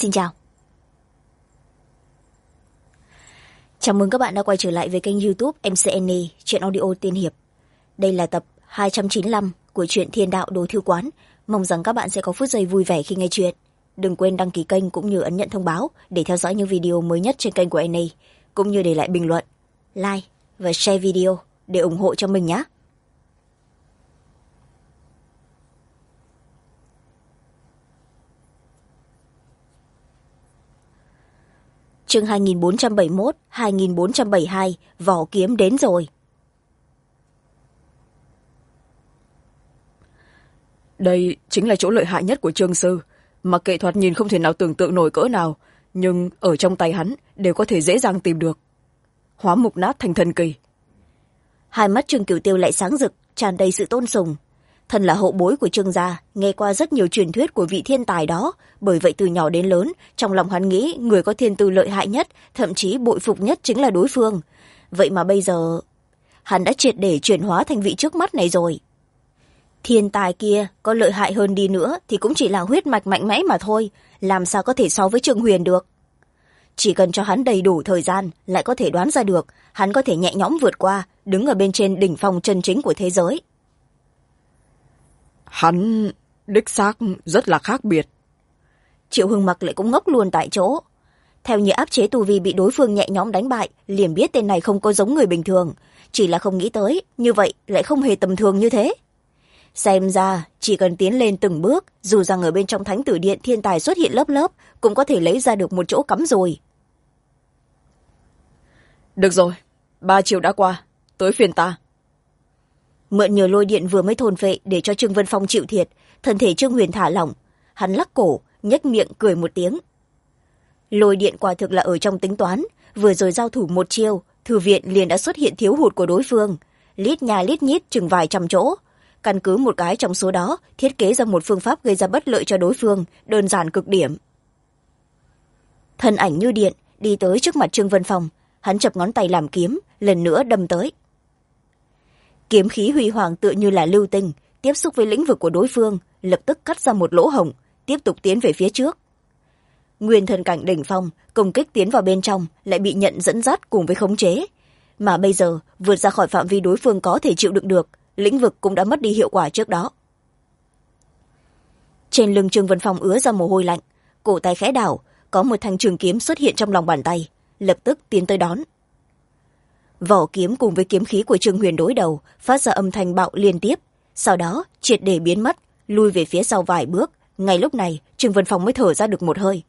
xin chào. Chào mừng các bạn đã quay trở lại với kênh YouTube MCN Truyện Audio Tiên Hiệp. Đây là tập 295 của truyện Thiên Đạo Đồ Thư Quán. Mong rằng các bạn sẽ có phút giây vui vẻ khi nghe chuyện. Đừng quên đăng ký kênh cũng như ấn nhận thông báo để theo dõi những video mới nhất trên kênh của NA, cũng như để lại bình luận, like và share video để ủng hộ cho mình nhé. Chương 2471, 2472, vỏ kiếm đến rồi. Đây chính là chỗ lợi hại nhất của Trương sư, mà kệ thoạt nhìn không thể nào tưởng tượng nổi cỡ nào, nhưng ở trong tay hắn đều có thể dễ dàng tìm được. Hóa mục nát thành thần kỳ. Hai mắt Trương Cửu Tiêu lại sáng rực, tràn đầy sự tôn sùng. Thân là hậu bối của Trương gia, nghe qua rất nhiều truyền thuyết của vị thiên tài đó, bởi vậy từ nhỏ đến lớn, trong lòng hắn nghĩ người có thiên tư lợi hại nhất, thậm chí bội phục nhất chính là đối phương. Vậy mà bây giờ, hắn đã triệt để chuyển hóa thành vị trước mắt này rồi. Thiên tài kia có lợi hại hơn đi nữa thì cũng chỉ là huyết mạch mạnh mẽ mà thôi, làm sao có thể so với Trương Huyền được. Chỉ cần cho hắn đầy đủ thời gian, lại có thể đoán ra được, hắn có thể nhẹ nhõm vượt qua, đứng ở bên trên đỉnh phong chân chính của thế giới. Hắn đích xác rất là khác biệt. Triệu Hưng Mặc lại cũng ngốc luôn tại chỗ. Theo như áp chế tu vi bị đối phương nhẹ nhõm đánh bại, liền biết tên này không có giống người bình thường, chỉ là không nghĩ tới như vậy lại không hề tầm thường như thế. Xem ra chỉ cần tiến lên từng bước, dù rằng ở bên trong Thánh Tử Điện thiên tài xuất hiện lớp lớp, cũng có thể lấy ra được một chỗ cắm rồi. Được rồi, 3 chiều đã qua, tới phiên ta. Mượn nhờ lôi điện vừa mới thôn phệ để cho Trương Vân Phong chịu thiệt, thân thể Trương Huyền thả lỏng, hắn lắc cổ, nhếch miệng cười một tiếng. Lôi điện quả thực là ở trong tính toán, vừa rồi giao thủ một chiêu, thư viện liền đã xuất hiện thiếu hụt của đối phương, lít nhà lít nhít chừng vài trăm chỗ. Căn cứ một cái trong số đó, thiết kế ra một phương pháp gây ra bất lợi cho đối phương, đơn giản cực điểm. Thân ảnh như điện, đi tới trước mặt Trương Vân Phong, hắn chập ngón tay làm kiếm, lần nữa đâm tới. Kiếm khí huy hoàng tựa như là lưu tinh, tiếp xúc với lĩnh vực của đối phương, lập tức cắt ra một lỗ hổng, tiếp tục tiến về phía trước. Nguyên thần cảnh đỉnh phong, công kích tiến vào bên trong, lại bị nhận dẫn dắt cùng với khống chế. Mà bây giờ, vượt ra khỏi phạm vi đối phương có thể chịu đựng được, lĩnh vực cũng đã mất đi hiệu quả trước đó. Trên lưng Trương Vân Phong ứa ra mồ hôi lạnh, cổ tay khẽ đảo, có một thanh trường kiếm xuất hiện trong lòng bàn tay, lập tức tiến tới đón. Vỏ kiếm cùng với kiếm khí của Trương Huyền đối đầu, phát ra âm thanh bạo liên tiếp, sau đó triệt để biến mất, lui về phía sau vài bước. Ngay lúc này, Trương Vân Phong mới thở ra được một hơi.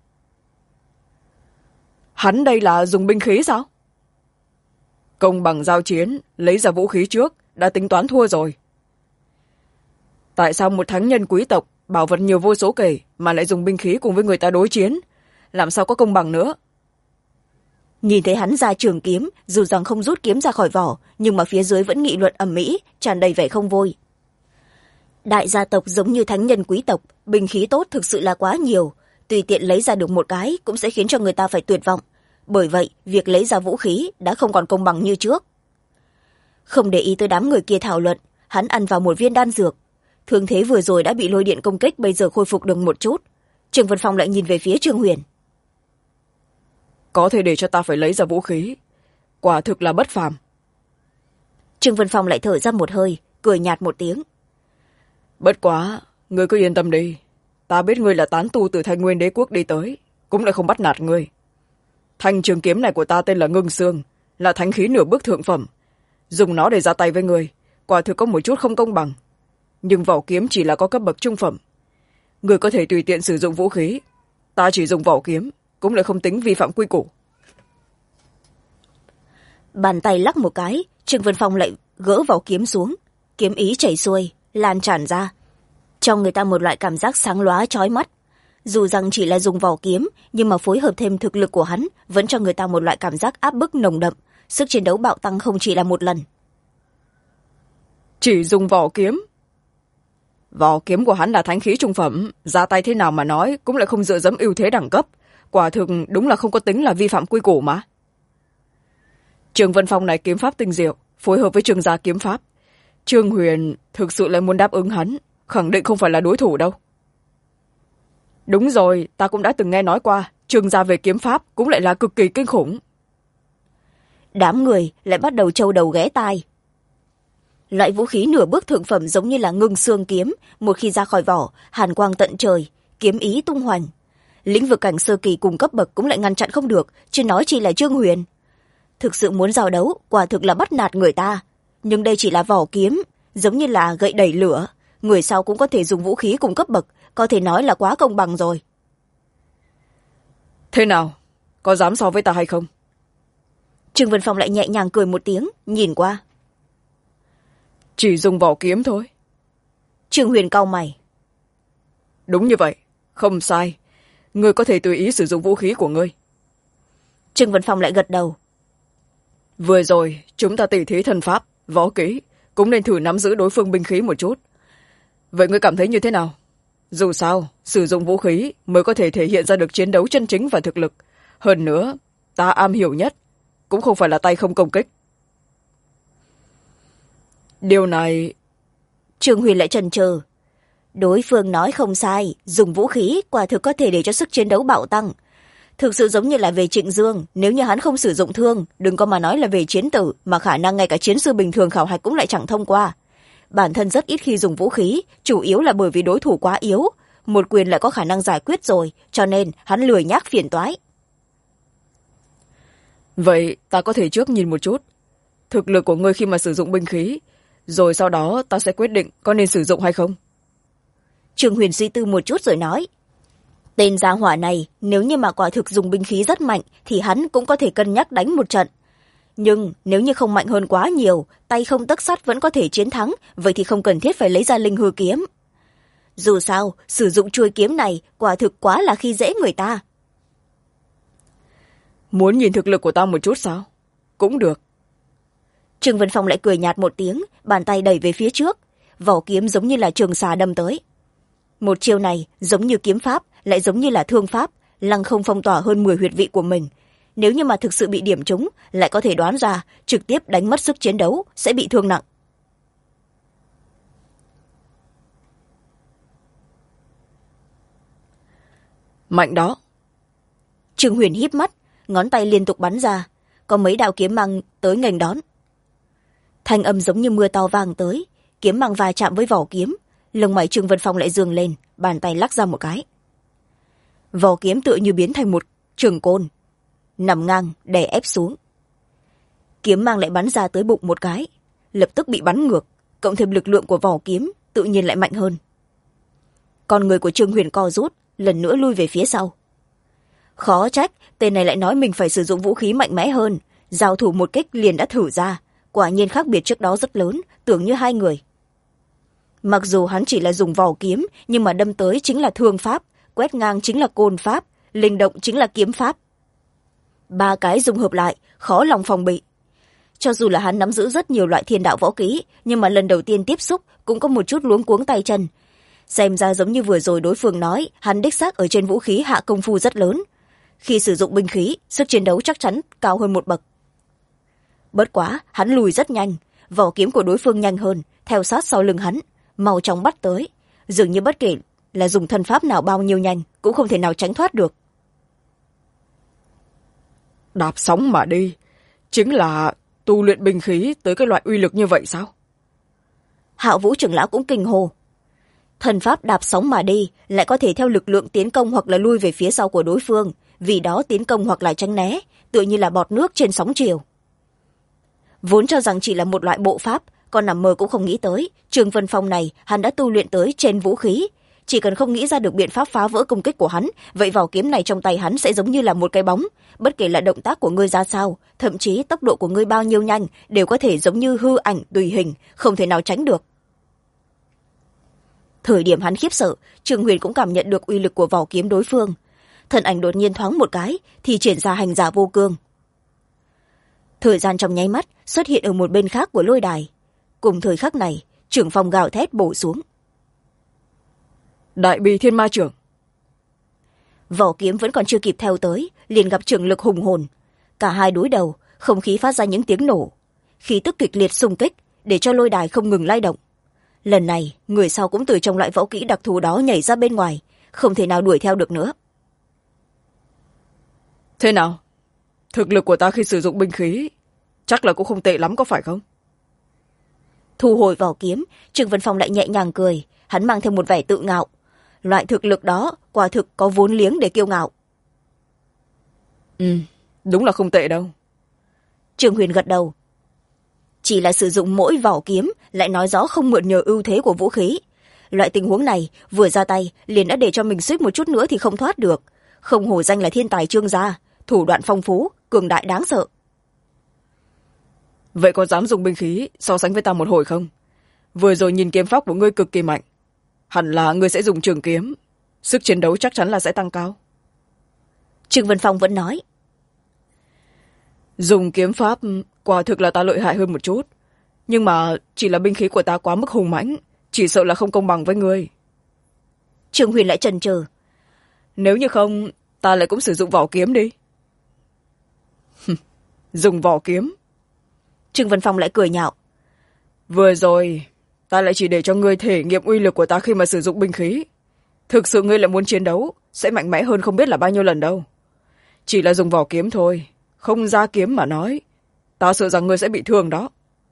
Hắn đây là dùng binh khí sao? Công bằng giao chiến, lấy ra vũ khí trước, đã tính toán thua rồi. Tại sao một thánh nhân quý tộc, bảo vật nhiều vô số kể, mà lại dùng binh khí cùng với người ta đối chiến? Làm sao có công bằng nữa? Nhìn thấy hắn ra trường kiếm, dù rằng không rút kiếm ra khỏi vỏ, nhưng mà phía dưới vẫn nghị luận ầm ĩ, tràn đầy vẻ không vui. Đại gia tộc giống như thánh nhân quý tộc, binh khí tốt thực sự là quá nhiều, tùy tiện lấy ra được một cái cũng sẽ khiến cho người ta phải tuyệt vọng. Bởi vậy, việc lấy ra vũ khí đã không còn công bằng như trước. Không để ý tới đám người kia thảo luận, hắn ăn vào một viên đan dược. Thương thế vừa rồi đã bị lôi điện công kích, bây giờ khôi phục được một chút. Trương Vân Phong lại nhìn về phía Trương Huyền. Có thể để cho ta phải lấy ra vũ khí, quả thực là bất phàm. Trương Vân Phong lại thở ra một hơi, cười nhạt một tiếng. Bất quá, ngươi cứ yên tâm đi, ta biết ngươi là tán tu từ Thanh Nguyên Đế quốc đi tới, cũng lại không bắt nạt ngươi. Thanh trường kiếm này của ta tên là Ngưng Xương, là thánh khí nửa bước thượng phẩm, dùng nó để ra tay với ngươi, quả thực có một chút không công bằng. Nhưng vỏ kiếm chỉ là có cấp bậc trung phẩm, ngươi có thể tùy tiện sử dụng vũ khí, ta chỉ dùng vỏ kiếm, cũng lại không tính vi phạm quy củ. Bàn tay lắc một cái, Trương Vân Phong lại gỡ vỏ kiếm xuống, kiếm ý chảy xuôi, lan tràn ra, cho người ta một loại cảm giác sáng lóa chói mắt. Dù rằng chỉ là dùng vỏ kiếm, nhưng mà phối hợp thêm thực lực của hắn, vẫn cho người ta một loại cảm giác áp bức nồng đậm, sức chiến đấu bạo tăng không chỉ là một lần. Chỉ dùng vỏ kiếm? Vỏ kiếm của hắn là thánh khí trung phẩm, ra tay thế nào mà nói cũng lại không dựa dẫm ưu thế đẳng cấp, quả thực đúng là không có tính là vi phạm quy củ mà. Trương Vân Phong này kiếm pháp tinh diệu, phối hợp với Trương gia kiếm pháp, Trương Huyền thực sự lại muốn đáp ứng hắn, khẳng định không phải là đối thủ đâu. Đúng rồi, ta cũng đã từng nghe nói qua, trường gia về kiếm pháp cũng lại là cực kỳ kinh khủng. Đám người lại bắt đầu trâu đầu ghé tai. Loại vũ khí nửa bước thượng phẩm giống như là ngưng xương kiếm, một khi ra khỏi vỏ, hàn quang tận trời, kiếm ý tung hoành. Lĩnh vực cảnh sơ kỳ cùng cấp bậc cũng lại ngăn chặn không được, chứ nói chỉ là Trương Huyền. Thực sự muốn giao đấu, quả thực là bắt nạt người ta. Nhưng đây chỉ là vỏ kiếm, giống như là gậy đẩy lửa. Người sau cũng có thể dùng vũ khí cùng cấp bậc, có thể nói là quá công bằng rồi. Thế nào? Có dám so với ta hay không? Trương Vân Phong lại nhẹ nhàng cười một tiếng, nhìn qua. Chỉ dùng vỏ kiếm thôi. Trương Huyền cau mày. Đúng như vậy, không sai. Ngươi có thể tùy ý sử dụng vũ khí của ngươi. Trương Vân Phong lại gật đầu. Vừa rồi, chúng ta tỉ thí thần pháp, võ kỹ, cũng nên thử nắm giữ đối phương binh khí một chút. Vậy ngươi cảm thấy như thế nào? Dù sao, sử dụng vũ khí mới có thể thể hiện ra được chiến đấu chân chính và thực lực. Hơn nữa, ta am hiểu nhất, cũng không phải là tay không công kích. Điều này... Trương Huyền lại chần chừ. Đối phương nói không sai, dùng vũ khí quả thực có thể để cho sức chiến đấu bạo tăng. Thực sự giống như là về Trịnh Dương, nếu như hắn không sử dụng thương, đừng có mà nói là về chiến tử, mà khả năng ngay cả chiến sư bình thường khảo hạch cũng lại chẳng thông qua. Bản thân rất ít khi dùng vũ khí, chủ yếu là bởi vì đối thủ quá yếu. Một quyền lại có khả năng giải quyết rồi, cho nên hắn lười nhác phiền toái. Vậy ta có thể trước nhìn một chút thực lực của ngươi khi mà sử dụng binh khí, rồi sau đó ta sẽ quyết định có nên sử dụng hay không. Trương Huyền suy tư một chút rồi nói. Tên gia hỏa này, nếu như mà quả thực dùng binh khí rất mạnh, thì hắn cũng có thể cân nhắc đánh một trận. Nhưng nếu như không mạnh hơn quá nhiều, tay không tấc sắt vẫn có thể chiến thắng, vậy thì không cần thiết phải lấy ra linh hư kiếm. Dù sao, sử dụng chuôi kiếm này quả thực quá là khi dễ người ta. Muốn nhìn thực lực của ta một chút sao? Cũng được. Trương Vân Phong lại cười nhạt một tiếng, bàn tay đẩy về phía trước. Vỏ kiếm giống như là trường xà đâm tới. Một chiêu này giống như kiếm pháp, lại giống như là thương pháp, lăng không phong tỏa hơn 10 huyệt vị của mình. Nếu như mà thực sự bị điểm trúng, lại có thể đoán ra trực tiếp đánh mất sức chiến đấu, sẽ bị thương nặng. Mạnh đó. Trương Huyền híp mắt, ngón tay liên tục bắn ra, có mấy đạo kiếm mang tới nghênh đón. Thanh âm giống như mưa to vang tới, kiếm mang va chạm với vỏ kiếm, lông mày Trương Vân Phong lại giương lên, bàn tay lắc ra một cái. Vỏ kiếm tựa như biến thành một trường côn, nằm ngang đè ép xuống. Kiếm mang lại bắn ra tới bụng một cái, lập tức bị bắn ngược, cộng thêm lực lượng của vỏ kiếm tự nhiên lại mạnh hơn. Con người của Trương Huyền co rút, lần nữa lui về phía sau. Khó trách tên này lại nói mình phải sử dụng vũ khí mạnh mẽ hơn, giao thủ một kích liền đã thử ra, quả nhiên khác biệt trước đó rất lớn, tưởng như hai người. Mặc dù hắn chỉ là dùng vỏ kiếm, nhưng mà đâm tới chính là thương pháp, quét ngang chính là côn pháp, linh động chính là kiếm pháp. Ba cái dùng hợp lại, khó lòng phòng bị. Cho dù là hắn nắm giữ rất nhiều loại thiên đạo võ kỹ, nhưng mà lần đầu tiên tiếp xúc cũng có một chút luống cuống tay chân. Xem ra giống như vừa rồi đối phương nói, hắn đích xác ở trên vũ khí hạ công phu rất lớn. Khi sử dụng binh khí, sức chiến đấu chắc chắn cao hơn một bậc. Bất quá, hắn lùi rất nhanh, vỏ kiếm của đối phương nhanh hơn, theo sát sau lưng hắn, mau chóng bắt tới. Dường như bất kể là dùng thân pháp nào bao nhiêu nhanh, cũng không thể nào tránh thoát được. Đạp sóng mà đi, chính là tu luyện binh khí tới cái loại uy lực như vậy sao? Hạo Vũ trưởng lão cũng kinh hồ. Thần pháp đạp sóng mà đi lại có thể theo lực lượng tiến công hoặc là lui về phía sau của đối phương, vì đó tiến công hoặc là tránh né, tựa như là bọt nước trên sóng chiều. Vốn cho rằng chỉ là một loại bộ pháp, còn nằm mơ cũng không nghĩ tới Trương Vân Phong này hắn đã tu luyện tới trên vũ khí. Chỉ cần không nghĩ ra được biện pháp phá vỡ công kích của hắn, vậy vỏ kiếm này trong tay hắn sẽ giống như là một cái bóng. Bất kể là động tác của ngươi ra sao, thậm chí tốc độ của ngươi bao nhiêu nhanh, đều có thể giống như hư ảnh tùy hình, không thể nào tránh được. Thời điểm hắn khiếp sợ, Trương Huyền cũng cảm nhận được uy lực của vỏ kiếm đối phương. Thân ảnh đột nhiên thoáng một cái, thì triển ra hành giả vô cương. Thời gian trong nháy mắt xuất hiện ở một bên khác của lôi đài. Cùng thời khắc này, trưởng phòng gào thét bổ xuống. Đại Bi Thiên Ma Trưởng. Vỏ kiếm vẫn còn chưa kịp theo tới, liền gặp trưởng lực hùng hồn. Cả hai đối đầu, không khí phát ra những tiếng nổ. Khí tức kịch liệt xung kích, để cho lôi đài không ngừng lay động. Lần này, người sau cũng từ trong loại võ kỹ đặc thù đó nhảy ra bên ngoài, không thể nào đuổi theo được nữa. Thế nào, thực lực của ta khi sử dụng binh khí chắc là cũng không tệ lắm có phải không? Thu hồi vỏ kiếm, Trương Vân Phong lại nhẹ nhàng cười, hắn mang thêm một vẻ tự ngạo. Loại thực lực đó quả thực có vốn liếng để kiêu ngạo. Đúng là không tệ đâu. Trương Huyền gật đầu. Chỉ là sử dụng mỗi vỏ kiếm lại nói rõ không mượn nhờ ưu thế của vũ khí. Loại tình huống này vừa ra tay liền đã để cho mình suýt một chút nữa thì không thoát được. Không hổ danh là thiên tài Trương gia, thủ đoạn phong phú, cường đại đáng sợ. Vậy có dám dùng binh khí so sánh với ta một hồi không? Vừa rồi nhìn kiếm pháp của ngươi cực kỳ mạnh, hẳn là ngươi sẽ dùng trường kiếm, sức chiến đấu chắc chắn là sẽ tăng cao. Trương Vân Phong vẫn nói. Dùng kiếm pháp quả thực là ta lợi hại hơn một chút, nhưng mà chỉ là binh khí của ta quá mức hùng mãnh, chỉ sợ là không công bằng với ngươi. Trương Huyền lại chần chừ. Nếu như không, ta lại cũng sử dụng vỏ kiếm đi. Dùng vỏ kiếm? Trương Vân Phong lại cười nhạo. Vừa rồi ta lại chỉ để cho ngươi thể nghiệm uy lực của ta khi mà sử dụng binh khí. Thực sự ngươi lại muốn chiến đấu sẽ mạnh mẽ hơn không biết là bao nhiêu lần đâu. Chỉ là dùng vỏ kiếm thôi, không ra kiếm mà nói, ta sợ rằng ngươi sẽ bị thương đó.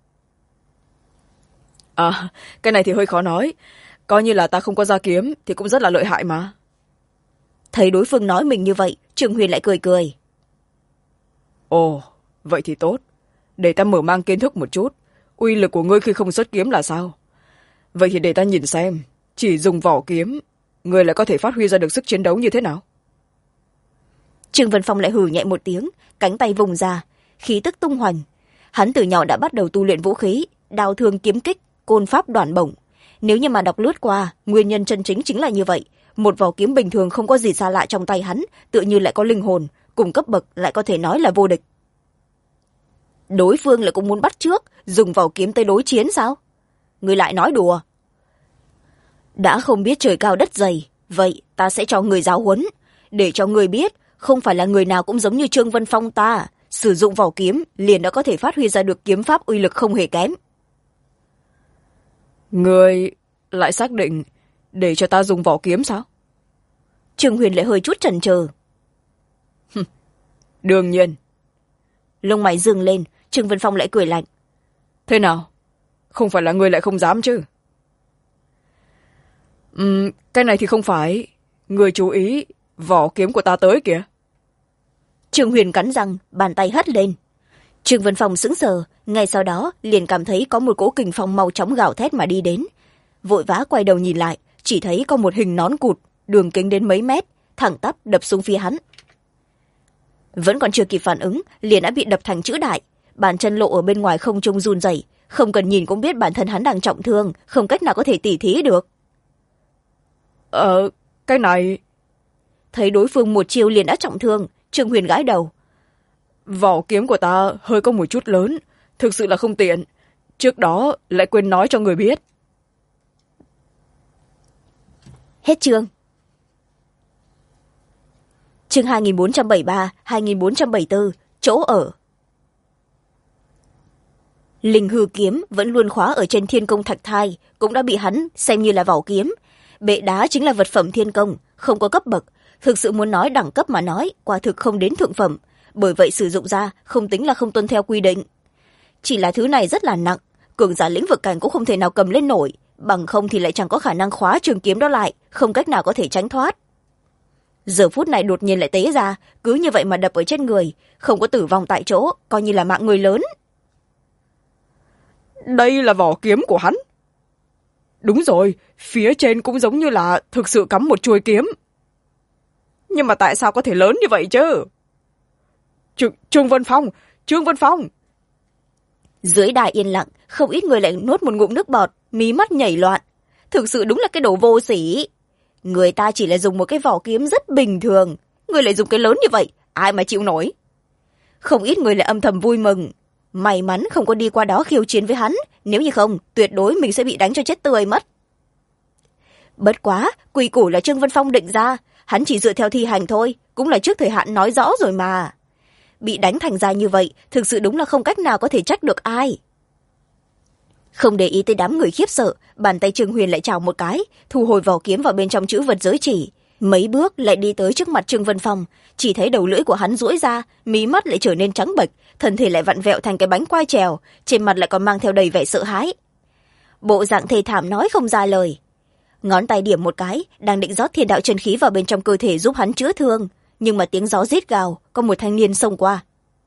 À, cái này thì hơi khó nói, coi như là ta không có ra kiếm thì cũng rất là lợi hại mà. Thấy đối phương nói mình như vậy, Trương Huyền lại cười cười. Ồ, vậy thì tốt, để ta mở mang kiến thức một chút, uy lực của ngươi khi không xuất kiếm là sao. Vậy thì để ta nhìn xem, chỉ dùng vỏ kiếm ngươi lại có thể phát huy ra được sức chiến đấu như thế nào. Trương Vân Phong lại hừ nhẹ một tiếng, cánh tay vùng ra, khí tức tung hoành. Hắn từ nhỏ đã bắt đầu tu luyện vũ khí, đao thương kiếm kích, côn pháp đoản bổng. Nếu như mà đọc lướt qua, nguyên nhân chân chính chính là như vậy. Một vỏ kiếm bình thường không có gì xa lạ trong tay hắn, tựa như lại có linh hồn, cùng cấp bậc lại có thể nói là vô địch. Đối phương lại cũng muốn bắt chước, dùng vỏ kiếm tới đối chiến sao? Người lại nói đùa. Đã không biết trời cao đất dày, vậy ta sẽ cho người giáo huấn, để cho người biết không phải là người nào cũng giống như Trương Vân Phong ta, sử dụng vỏ kiếm liền đã có thể phát huy ra được kiếm pháp uy lực không hề kém. Người lại xác định để cho ta dùng vỏ kiếm sao? Trương Huyền lại hơi chút chần chừ. Đương nhiên. Lông mày dương lên, Trương Vân Phong lại cười lạnh. Thế nào? Không phải là người lại không dám chứ? Cái này thì không phải. Người chú ý, vỏ kiếm của ta tới kìa. Trương Huyền cắn răng, bàn tay hất lên. Trương Vân Phong sững sờ, ngay sau đó liền cảm thấy có một cỗ kình phong mau chóng gào thét mà đi đến. Vội vã quay đầu nhìn lại, chỉ thấy có một hình nón cụt, đường kính đến mấy mét, thẳng tắp đập xuống phía hắn. Vẫn còn chưa kịp phản ứng, liền đã bị đập thành chữ đại, bàn chân lộ ở bên ngoài không trung run rẩy, không cần nhìn cũng biết bản thân hắn đang trọng thương, không cách nào có thể tỉ thí được. Cái này... Thấy đối phương một chiêu liền đã trọng thương, Trương Huyền gãi đầu. Vỏ kiếm của ta hơi có một chút lớn, thực sự là không tiện. Trước đó lại quên nói cho người biết. Hết chương. Chương 2473, 2474, chỗ ở. Linh hư kiếm vẫn luôn khóa ở trên thiên công thạch thai, cũng đã bị hắn xem như là vỏ kiếm. Bệ đá chính là vật phẩm thiên công, không có cấp bậc. Thực sự muốn nói đẳng cấp mà nói, quả thực không đến thượng phẩm. Bởi vậy sử dụng ra không tính là không tuân theo quy định. Chỉ là thứ này rất là nặng, cường giả lĩnh vực cảnh cũng không thể nào cầm lên nổi, bằng không thì lại chẳng có khả năng khóa trường kiếm đó lại, không cách nào có thể tránh thoát. Giờ phút này đột nhiên lại tế ra, cứ như vậy mà đập ở trên người, không có tử vong tại chỗ, coi như là mạng người lớn. Đây là vỏ kiếm của hắn. Đúng rồi, phía trên cũng giống như là thực sự cắm một chuôi kiếm. Nhưng mà tại sao có thể lớn như vậy chứ? Trương Vân Phong! Trương Vân Phong! Dưới đài yên lặng, không ít người lại nuốt một ngụm nước bọt, mí mắt nhảy loạn. Thực sự đúng là cái đồ vô sỉ. Người ta chỉ là dùng một cái vỏ kiếm rất bình thường, người lại dùng cái lớn như vậy, ai mà chịu nổi. Không ít người lại âm thầm vui mừng. May mắn không có đi qua đó khiêu chiến với hắn, nếu như không, tuyệt đối mình sẽ bị đánh cho chết tươi mất. Bất quá, quy củ là Trương Vân Phong định ra, hắn chỉ dựa theo thi hành thôi, cũng là trước thời hạn nói rõ rồi mà. Bị đánh thành ra như vậy, thực sự đúng là không cách nào có thể trách được ai. Không để ý tới đám người khiếp sợ, bàn tay Trương Huyền lại chào một cái, thu hồi vỏ kiếm vào bên trong chữ vật giới chỉ, mấy bước lại đi tới trước mặt Trương Vân Phong, chỉ thấy đầu lưỡi của hắn duỗi ra, mí mắt lại trở nên trắng bệch, thân thể lại vặn vẹo thành cái bánh quai trèo, trên mặt lại còn mang theo đầy vẻ sợ hãi. Bộ dạng thê thảm nói không ra lời. Ngón tay điểm một cái, đang định rót thiên đạo chân khí vào bên trong cơ thể giúp hắn chữa thương, nhưng mà tiếng gió rít gào, có một thanh niên xông qua.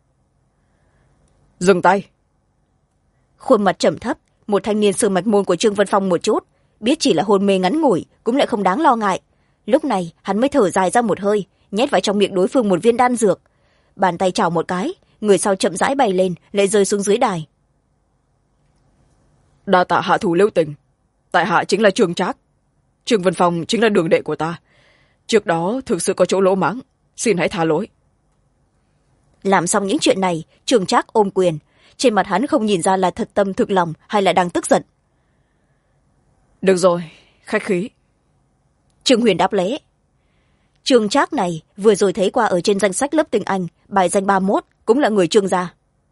Dừng tay. Khuôn mặt trầm thấp, một thanh niên sờ mạch môn của Trương Vân Phong một chút, biết chỉ là hôn mê ngắn ngủi cũng lại không đáng lo ngại. Lúc này hắn mới thở dài ra một hơi, nhét vào trong miệng đối phương một viên đan dược, bàn tay chảo một cái, người sau chậm rãi bay lên, lại rơi xuống dưới đài. Đa tạ hạ thủ lưu tình, tại hạ chính là Trương Trác. Trương Vân Phong chính là đường đệ của ta, trước đó thực sự có chỗ lỗ mãng, xin hãy tha lỗi. Làm xong những chuyện này, Trương Trác ôm quyền, trên mặt hắn không nhìn ra là thật tâm thực lòng hay là đang tức giận. Được rồi, khách khí. Trương Huyền đáp lễ. Trương Trác này vừa rồi thấy qua ở trên danh sách lớp tiếng Anh, bài danh 31, cũng là người Trương gia.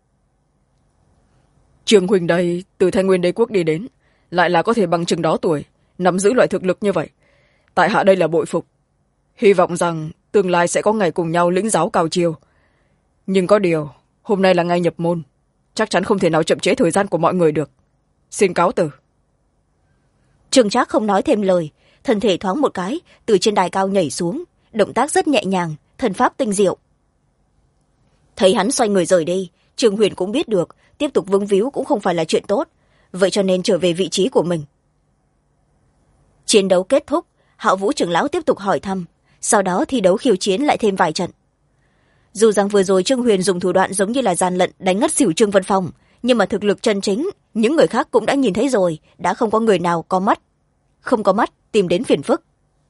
Trương huynh đây từ Thanh Nguyên Đế quốc đi đến, lại là có thể bằng chừng đó tuổi, nắm giữ loại thực lực như vậy, tại hạ đây là bội phục. Hy vọng rằng tương lai sẽ có ngày cùng nhau lĩnh giáo cao chiêu. Nhưng có điều, hôm nay là ngày nhập môn, chắc chắn không thể nào chậm trễ thời gian của mọi người được. Xin cáo từ. Trương Trác không nói thêm lời, thân thể thoáng một cái, từ trên đài cao nhảy xuống, động tác rất nhẹ nhàng, thần pháp tinh diệu. Thấy hắn xoay người rời đi, Trương Huyền cũng biết được tiếp tục vướng víu cũng không phải là chuyện tốt, vậy cho nên trở về vị trí của mình. Chiến đấu kết thúc, Hạo Vũ trưởng lão tiếp tục hỏi thăm, sau đó thi đấu khiêu chiến lại thêm vài trận. Dù rằng vừa rồi Trương Huyền dùng thủ đoạn giống như là gian lận đánh ngất xỉu Trương Vân Phong, nhưng mà thực lực chân chính những người khác cũng đã nhìn thấy rồi, đã không có người nào có mắt, không có mắt tìm đến phiền phức.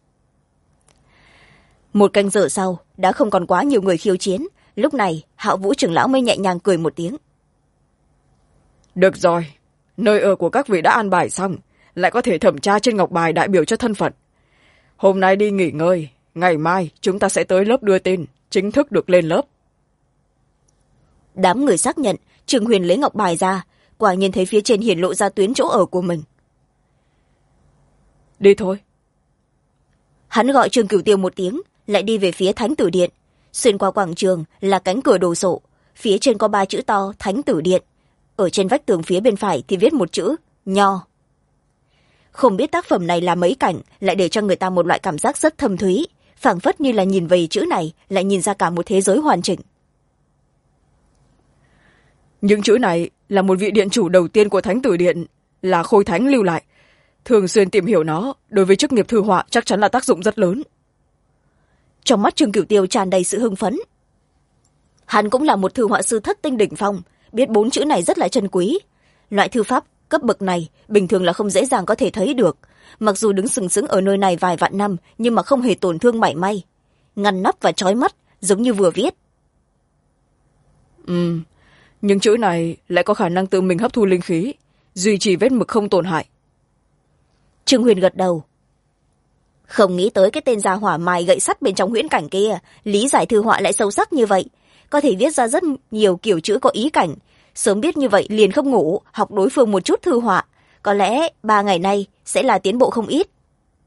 Một canh giờ sau, đã không còn quá nhiều người khiêu chiến, lúc này Hạo Vũ trưởng lão mới nhẹ nhàng cười một tiếng. Được rồi, nơi ở của các vị đã an bài xong, lại có thể thẩm tra trên ngọc bài đại biểu cho thân phận. Hôm nay đi nghỉ ngơi, ngày mai chúng ta sẽ tới lớp đưa tin, chính thức được lên lớp. Đám người xác nhận, Trương Huyền lấy ngọc bài ra, quả nhiên thấy phía trên hiển lộ ra tuyến chỗ ở của mình. Đi thôi. Hắn gọi Trương Cửu Tiêu một tiếng, lại đi về phía Thánh Tử Điện. Xuyên qua quảng trường là cánh cửa đồ sộ, phía trên có 3 chữ to Thánh Tử Điện, ở trên vách tường phía bên phải thì viết một chữ Nho. Không biết tác phẩm này là mấy cảnh lại để cho người ta một loại cảm giác rất thâm thúy, phảng phất như là nhìn về chữ này lại nhìn ra cả một thế giới hoàn chỉnh. Những chữ này là một vị điện chủ đầu tiên của Thánh Tử Điện, là Khôi Thánh lưu lại. Thường xuyên tìm hiểu nó, đối với chức nghiệp thư họa chắc chắn là tác dụng rất lớn. Trong mắt Trương Cửu Tiêu tràn đầy sự hưng phấn. Hắn cũng là một thư họa sư thất tinh đỉnh phong, biết 4 chữ này rất là chân quý. Loại thư pháp cấp bậc này bình thường là không dễ dàng có thể thấy được, mặc dù đứng sừng sững ở nơi này vài vạn năm nhưng mà không hề tổn thương mảy may, ngăn nắp và chói mắt giống như vừa viết. Những chữ này lại có khả năng tự mình hấp thu linh khí, duy trì vết mực không tổn hại. Trương Huyền gật đầu. Không nghĩ tới cái tên gia hỏa mài gậy sắt bên trong huyễn cảnh kia, lý giải thư họa lại sâu sắc như vậy, có thể viết ra rất nhiều kiểu chữ có ý cảnh. Sớm biết như vậy liền không ngủ, học đối phương một chút thư họa, có lẽ 3 ngày nay sẽ là tiến bộ không ít.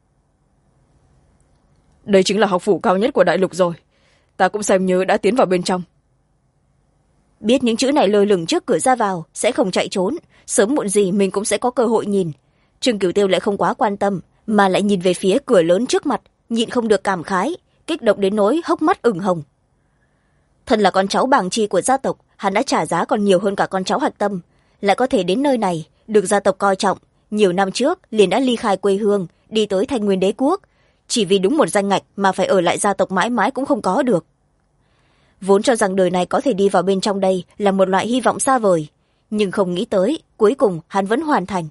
Đây chính là học phủ cao nhất của đại lục rồi, ta cũng xem như đã tiến vào bên trong. Biết những chữ này lơ lửng trước cửa ra vào sẽ không chạy trốn, sớm muộn gì mình cũng sẽ có cơ hội nhìn. Trương Cửu Tiêu lại không quá quan tâm, mà lại nhìn về phía cửa lớn trước mặt, nhịn không được cảm khái, kích động đến nỗi hốc mắt ửng hồng. Thân là con cháu bảng chi của gia tộc, hắn đã trả giá còn nhiều hơn cả con cháu Hạch Tâm, lại có thể đến nơi này được gia tộc coi trọng, nhiều năm trước liền đã ly khai quê hương đi tới Thanh Nguyên Đế quốc, chỉ vì đúng một danh ngạch mà phải ở lại gia tộc mãi mãi cũng không có được. Vốn cho rằng đời này có thể đi vào bên trong đây là một loại hy vọng xa vời, nhưng không nghĩ tới cuối cùng hắn vẫn hoàn thành.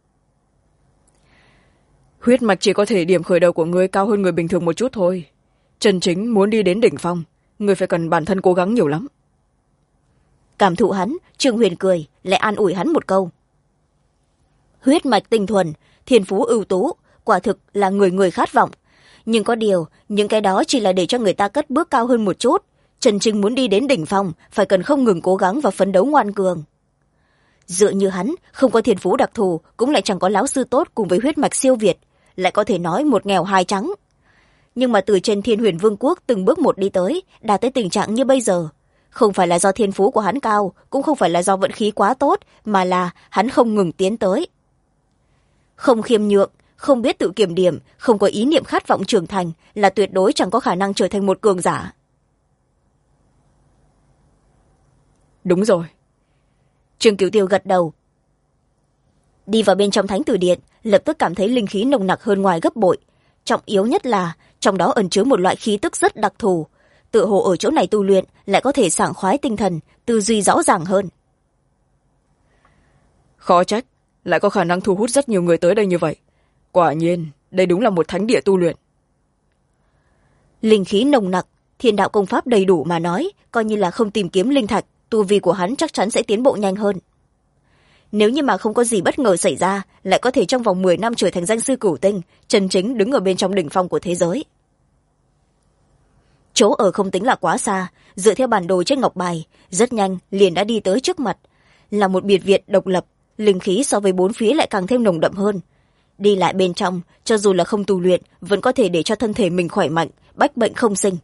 Huyết mạch chỉ có thể điểm khởi đầu của ngươi cao hơn người bình thường một chút thôi, chân chính muốn đi đến đỉnh phong, ngươi phải cần bản thân cố gắng nhiều lắm. Cảm thụ hắn, Trương Huyền cười, lại an ủi hắn một câu. Huyết mạch tinh thuần, thiên phú ưu tú, quả thực là người người khát vọng, nhưng có điều những cái đó chỉ là để cho người ta cất bước cao hơn một chút, chân chính muốn đi đến đỉnh phong phải cần không ngừng cố gắng và phấn đấu ngoan cường. Dựa như hắn, không có thiên phú đặc thù, cũng lại chẳng có lão sư tốt cùng với huyết mạch siêu việt, lại có thể nói một nghèo hai trắng. nhưng mà từ trên Thiên Huyền Vương quốc từng bước một đi tới, đạt tới tình trạng như bây giờ. Không phải là do thiên phú của hắn cao, cũng không phải là do vận khí quá tốt, mà là hắn không ngừng tiến tới. Không khiêm nhượng, không biết tự kiểm điểm, không có ý niệm khát vọng trưởng thành là tuyệt đối chẳng có khả năng trở thành một cường giả. Đúng rồi. Trương Cửu Tiêu gật đầu. Đi vào bên trong thánh tử điện, lập tức cảm thấy linh khí nồng nặc hơn ngoài gấp bội. Trọng yếu nhất là trong đó ẩn chứa một loại khí tức rất đặc thù. Tựa hồ ở chỗ này tu luyện lại có thể sảng khoái tinh thần, tư duy rõ ràng hơn. Khó trách lại có khả năng thu hút rất nhiều người tới đây như vậy. Quả nhiên đây đúng là một thánh địa tu luyện. Linh khí nồng nặc, thiên đạo công pháp đầy đủ mà nói, coi như là không tìm kiếm linh thạch, tu vi của hắn chắc chắn sẽ tiến bộ nhanh hơn. Nếu như mà không có gì bất ngờ xảy ra, lại có thể trong vòng 10 năm trở thành danh sư cửu tinh, chân chính đứng ở bên trong đỉnh phong của thế giới. Chỗ ở không tính là quá xa, dựa theo bản đồ trên ngọc bài, rất nhanh liền đã đi tới trước mặt. Là một biệt viện độc lập, linh khí so với bốn phía lại càng thêm nồng đậm hơn. Đi lại bên trong, cho dù là không tu luyện, vẫn có thể để cho thân thể mình khỏe mạnh, bách bệnh không sinh.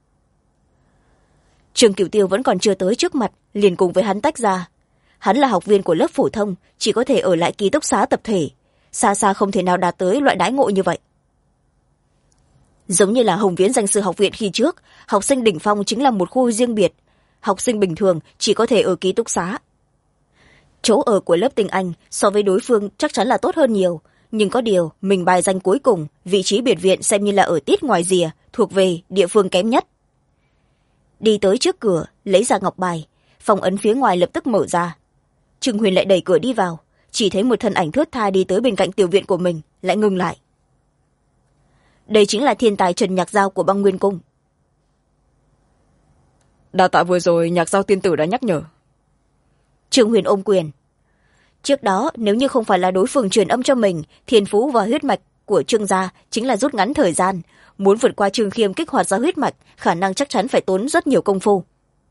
Trương Cửu Tiêu vẫn còn chưa tới trước mặt, liền cùng với hắn tách ra. Hắn là học viên của lớp phổ thông, chỉ có thể ở lại ký túc xá tập thể, xa xa không thể nào đạt tới loại đãi ngộ như vậy. Giống như là Hồng Viễn danh sư học viện khi trước, học sinh đỉnh phong chính là một khu riêng biệt, học sinh bình thường chỉ có thể ở ký túc xá. Chỗ ở của lớp tinh anh so với đối phương chắc chắn là tốt hơn nhiều, nhưng có điều mình bài danh cuối cùng, vị trí biệt viện xem như là ở tít ngoài rìa, thuộc về địa phương kém nhất. Đi tới trước cửa, lấy ra ngọc bài, phòng ấn phía ngoài lập tức mở ra. Trương Huyền lại đẩy cửa đi vào, chỉ thấy một thân ảnh thướt tha đi tới bên cạnh tiểu viện của mình, lại ngừng lại. Đây chính là thiên tài Trần Nhạc Giao của Băng Nguyên Cung. Đa tạ vừa rồi Nhạc Giao tiên tử đã nhắc nhở. Trương Huyền ôm quyền. Trước đó, nếu như không phải là đối phương truyền âm cho mình, thiên phú và huyết mạch của Trương gia chính là rút ngắn thời gian. Muốn vượt qua Trương Khiêm kích hoạt ra huyết mạch, khả năng chắc chắn phải tốn rất nhiều công phu.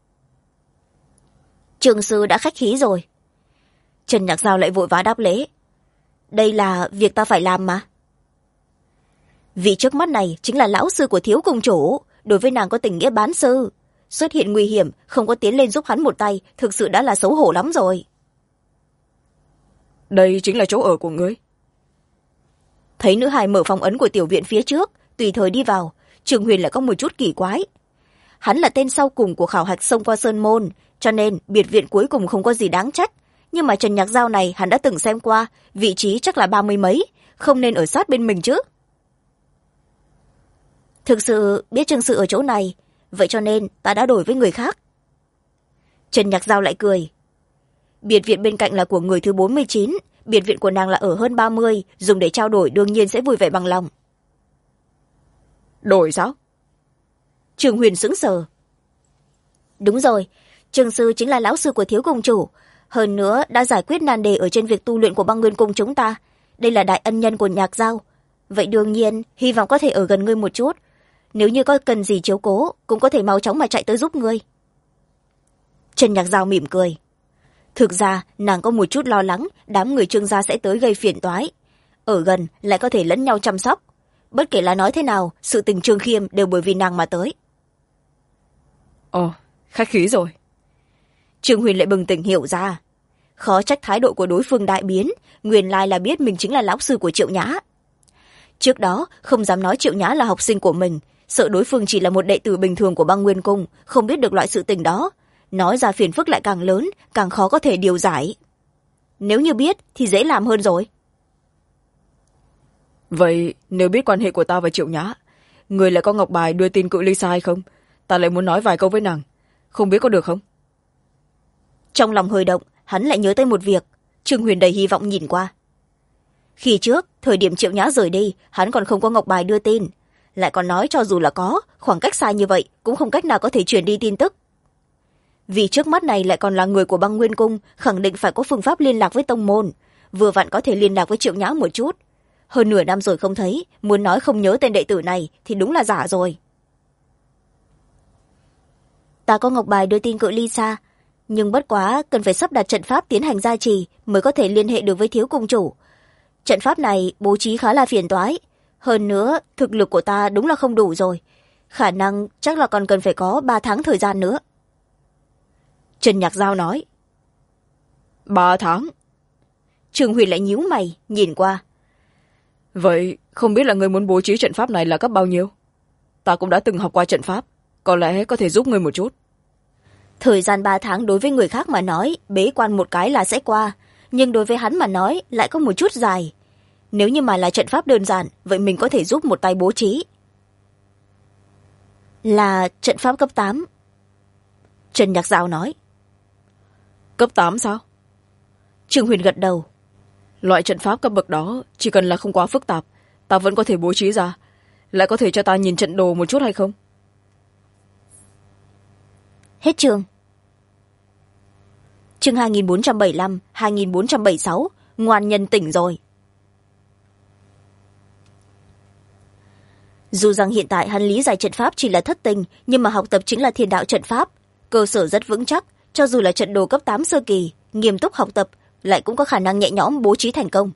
Trương sư đã khách khí rồi. Trần Nhạc Giao lại vội vã đáp lễ. Đây là việc ta phải làm mà. Vị trước mắt này chính là lão sư của thiếu công chủ, đối với nàng có tình nghĩa bán sư. Xuất hiện nguy hiểm, không có tiến lên giúp hắn một tay, thực sự đã là xấu hổ lắm rồi. Đây chính là chỗ ở của ngươi. Thấy nữ hài mở phòng ấn của tiểu viện phía trước, tùy thời đi vào, Trương Huyền lại có một chút kỳ quái. Hắn là tên sau cùng của khảo hạch xông qua sơn môn, cho nên biệt viện cuối cùng không có gì đáng trách. Nhưng mà Trần Nhạc Giao này hắn đã từng xem qua, vị trí chắc là 30 mấy, không nên ở sát bên mình chứ. Thực sự biết Trương sự ở chỗ này, vậy cho nên ta đã đổi với người khác. Trần Nhạc Giao lại cười. Biệt viện bên cạnh là của người thứ 49, biệt viện của nàng là ở hơn 30, dùng để trao đổi đương nhiên sẽ vui vẻ bằng lòng. Đổi sao? Trương Huyền sững sờ. Đúng rồi, Trương sư chính là lão sư của thiếu công chủ, hơn nữa đã giải quyết nan đề ở trên việc tu luyện của Băng Nguyên Cung chúng ta. Đây là đại ân nhân của Nhạc Giao, vậy đương nhiên hy vọng có thể ở gần ngươi một chút. Nếu như có cần gì chiếu cố, cũng có thể mau chóng mà chạy tới giúp ngươi. Trần Nhạc Giao mỉm cười. Thực ra nàng có một chút lo lắng đám người Trương gia sẽ tới gây phiền toái. Ở gần lại có thể lẫn nhau chăm sóc. Bất kể là nói thế nào, sự tình Trương Khiêm đều bởi vì nàng mà tới. Ồ, khách khí rồi. Trương Huyền lại bừng tỉnh hiểu ra. Khó trách thái độ của đối phương đại biến, nguyên lai là biết mình chính là lão sư của Triệu Nhã. Trước đó không dám nói Triệu Nhã là học sinh của mình, sợ đối phương chỉ là một đệ tử bình thường của Băng Nguyên Cung, không biết được loại sự tình đó. Nói ra phiền phức lại càng lớn, càng khó có thể điều giải. Nếu như biết thì dễ làm hơn rồi. Vậy nếu biết quan hệ của ta và Triệu Nhã, người lại có ngọc bài đưa tin cự ly xa hay không? Ta lại muốn nói vài câu với nàng, không biết có được không? Trong lòng hơi động, hắn lại nhớ tới một việc. Trương Huyền đầy hy vọng nhìn qua. Khi trước, thời điểm Triệu Nhã rời đi, hắn còn không có ngọc bài đưa tin. Lại còn nói cho dù là có, khoảng cách xa như vậy, cũng không cách nào có thể truyền đi tin tức. Vì trước mắt này lại còn là người của Băng Nguyên Cung, khẳng định phải có phương pháp liên lạc với tông môn. Vừa vặn có thể liên lạc với Triệu Nhã một chút. Hơn nửa năm rồi không thấy, muốn nói không nhớ tên đệ tử này thì đúng là giả rồi. Ta có ngọc bài đưa tin cự ly xa, nhưng bất quá cần phải sắp đặt trận pháp tiến hành gia trì mới có thể liên hệ được với thiếu cung chủ. Trận pháp này bố trí khá là phiền toái, hơn nữa thực lực của ta đúng là không đủ rồi, khả năng chắc là còn cần phải có 3 tháng thời gian nữa. Trần Nhạc Giao nói. 3 tháng? Trương Huyền lại nhíu mày nhìn qua. Vậy không biết là người muốn bố trí trận pháp này là cấp bao nhiêu? Ta cũng đã từng học qua trận pháp, có lẽ có thể giúp người một chút. Thời gian 3 tháng đối với người khác mà nói bế quan một cái là sẽ qua, nhưng đối với hắn mà nói lại có một chút dài. Nếu như mà là trận pháp đơn giản, vậy mình có thể giúp một tay bố trí. Là trận pháp cấp 8. Trần Nhạc Giao nói. Cấp 8 sao? Trương Huyền gật đầu. Loại trận pháp cấp bậc đó chỉ cần là không quá phức tạp, ta vẫn có thể bố trí ra. Lại có thể cho ta nhìn trận đồ một chút hay không? Hết chương. Chương 2475, 2476, ngoan nhân tỉnh rồi. Dù rằng hiện tại hắn lý giải trận pháp chỉ là thất tình, nhưng mà học tập chính là thiên đạo trận pháp, cơ sở rất vững chắc, cho dù là trận đồ cấp 8 sơ kỳ, nghiêm túc học tập, lại cũng có khả năng nhẹ nhõm bố trí thành công.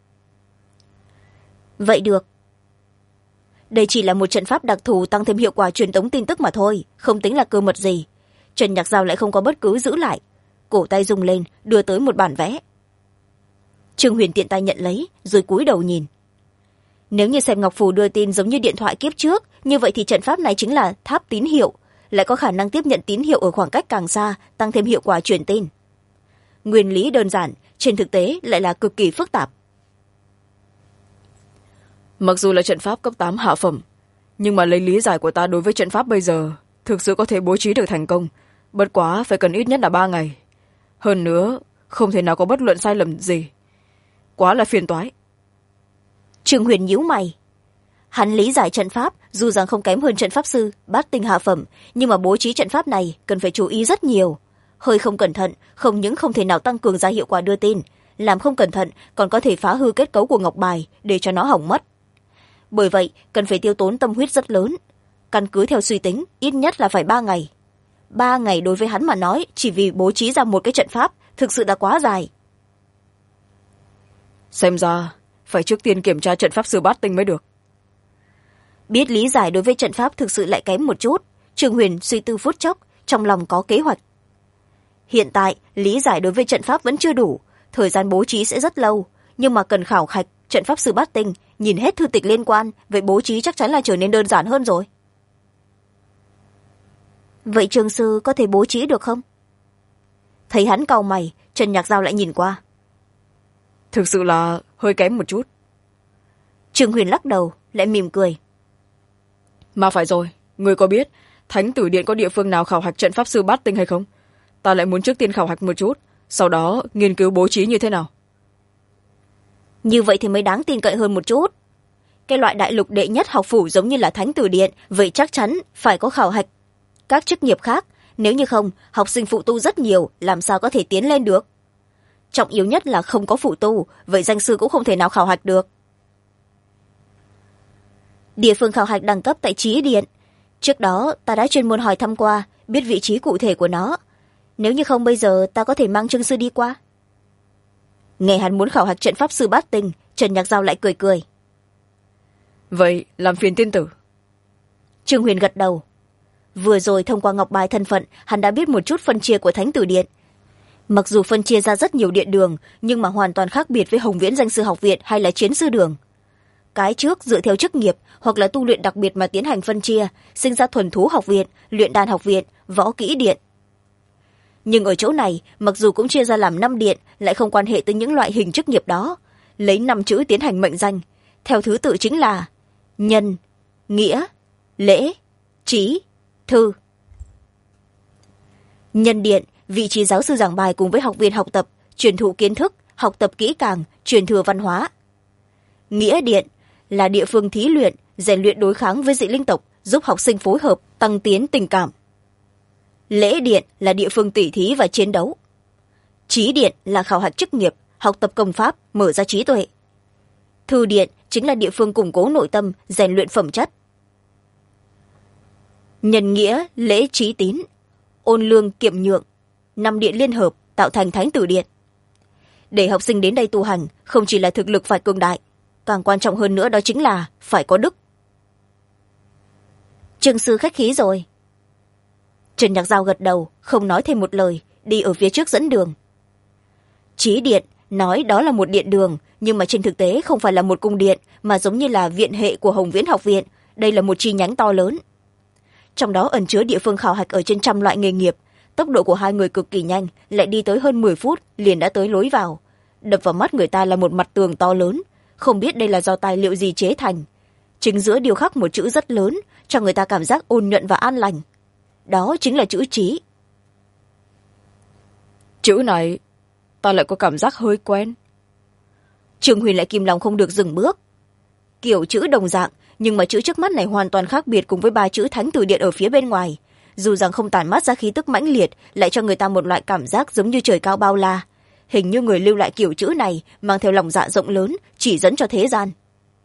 Vậy được. Đây chỉ là một trận pháp đặc thù tăng thêm hiệu quả truyền tống tin tức mà thôi, không tính là cơ mật gì. Trần Nhạc Giao lại không có bất cứ giữ lại, cổ tay rung lên đưa tới một bản vẽ. Trương Huyền tiện tay nhận lấy rồi cúi đầu nhìn. Nếu như xem ngọc phù đưa tin giống như điện thoại kiếp trước, như vậy thì trận pháp này chính là tháp tín hiệu, lại có khả năng tiếp nhận tín hiệu ở khoảng cách càng xa, tăng thêm hiệu quả truyền tin. Nguyên lý đơn giản, trên thực tế lại là cực kỳ phức tạp. Mặc dù là trận pháp cấp 8 hạ phẩm, nhưng mà lấy lý giải của ta đối với trận pháp bây giờ, thực sự có thể bố trí được thành công, bất quá phải cần ít nhất là 3 ngày. Hơn nữa, không thể nào có bất luận sai lầm gì. Quá là phiền toái. Trương Huyền nhíu mày. Hắn lý giải trận pháp, dù rằng không kém hơn trận pháp sư, bát tinh hạ phẩm, nhưng mà bố trí trận pháp này cần phải chú ý rất nhiều. Hơi không cẩn thận, không những không thể nào tăng cường ra hiệu quả đưa tin, làm không cẩn thận còn có thể phá hư kết cấu của ngọc bài để cho nó hỏng mất. Bởi vậy, cần phải tiêu tốn tâm huyết rất lớn. Căn cứ theo suy tính, ít nhất là phải 3 ngày. 3 ngày đối với hắn mà nói, chỉ vì bố trí ra một cái trận pháp, thực sự đã quá dài. Xem ra, phải trước tiên kiểm tra trận pháp sư bát tinh mới được. Biết lý giải đối với trận pháp thực sự lại kém một chút, Trương Huyền suy tư phút chốc, trong lòng có kế hoạch. Hiện tại, lý giải đối với trận pháp vẫn chưa đủ, thời gian bố trí sẽ rất lâu, nhưng mà cần khảo hạch trận pháp sư bát tinh, nhìn hết thư tịch liên quan, vậy bố trí chắc chắn là trở nên đơn giản hơn rồi. Vậy trường sư có thể bố trí được không? Thấy hắn cau mày, Trần Nhạc Giao lại nhìn qua. Thực sự là hơi kém một chút. Trương Huyền lắc đầu, lại mỉm cười. Mà phải rồi, người có biết Thánh Tử Điện có địa phương nào khảo hạch trận pháp sư bát tinh hay không? Ta lại muốn trước tiên khảo hạch một chút, sau đó nghiên cứu bố trí như thế nào. Như vậy thì mới đáng tin cậy hơn một chút. Cái loại đại lục đệ nhất học phủ giống như là Thánh Tử Điện, vậy chắc chắn phải có khảo hạch các chức nghiệp khác, nếu như không, học sinh phụ tu rất nhiều, làm sao có thể tiến lên được. Trọng yếu nhất là không có phụ tu, vậy danh sư cũng không thể nào khảo hạch được. Địa phương khảo hạch đẳng cấp tại Trí Điện. Trước đó ta đã chuyên môn hỏi thăm qua, biết vị trí cụ thể của nó. Nếu như không bây giờ ta có thể mang Trương sư đi qua. Nghe hắn muốn khảo hạch trận pháp sư bát tinh, Trần Nhạc Giao lại cười cười. Vậy làm phiền tiên tử. Trương Huyền gật đầu. Vừa rồi thông qua ngọc bài thân phận, hắn đã biết một chút phân chia của Thánh Tử Điện. Mặc dù phân chia ra rất nhiều điện đường, nhưng mà hoàn toàn khác biệt với Hồng Viễn Danh sư học viện hay là Chiến sư đường. Cái trước dựa theo chức nghiệp hoặc là tu luyện đặc biệt mà tiến hành phân chia, sinh ra thuần thú học viện, luyện đan học viện, võ kỹ điện. Nhưng ở chỗ này, mặc dù cũng chia ra làm 5 điện, lại không quan hệ tới những loại hình chức nghiệp đó, lấy 5 chữ tiến hành mệnh danh, theo thứ tự chính là nhân, nghĩa, lễ, trí, thư. Nhân điện, vị trí giáo sư giảng bài cùng với học viên học tập, truyền thụ kiến thức, học tập kỹ càng, truyền thừa văn hóa. Nghĩa điện là địa phương thí luyện, rèn luyện đối kháng với dị linh tộc, giúp học sinh phối hợp, tăng tiến tình cảm. Lễ điện là địa phương tỉ thí và chiến đấu. Trí điện là khảo hạch chức nghiệp, học tập công pháp, mở ra trí tuệ. Thư điện chính là địa phương củng cố nội tâm, rèn luyện phẩm chất. Nhân nghĩa, lễ, trí tín, ôn lương, kiệm nhượng, 5 điện liên hợp tạo thành Thánh Tử Điện. Để học sinh đến đây tu hành, không chỉ là thực lực phải cường đại, càng quan trọng hơn nữa đó chính là phải có đức. Trương sư khách khí rồi. Trần Nhạc Giao gật đầu, không nói thêm một lời, đi ở phía trước dẫn đường. Chí điện nói đó là một điện đường, nhưng mà trên thực tế không phải là một cung điện, mà giống như là viện hệ của Hồng Viễn học viện. Đây là một chi nhánh to lớn. Trong đó ẩn chứa địa phương khảo hạch ở trên trăm loại nghề nghiệp. Tốc độ của hai người cực kỳ nhanh, lại đi tới hơn 10 phút liền đã tới lối vào. Đập vào mắt người ta là một mặt tường to lớn, không biết đây là do tài liệu gì chế thành. Chính giữa điêu khắc một chữ rất lớn, cho người ta cảm giác ôn nhuận và an lành. Đó chính là chữ Chí. Chữ này ta lại có cảm giác hơi quen. Trương Huyền lại kìm lòng không được dừng bước. Kiểu chữ đồng dạng, nhưng mà chữ trước mắt này hoàn toàn khác biệt cùng với ba chữ Thánh Từ Điện ở phía bên ngoài. Dù rằng không tản mát ra khí tức mãnh liệt, lại cho người ta một loại cảm giác giống như trời cao bao la. Hình như người lưu lại kiểu chữ này mang theo lòng dạ rộng lớn, chỉ dẫn cho thế gian.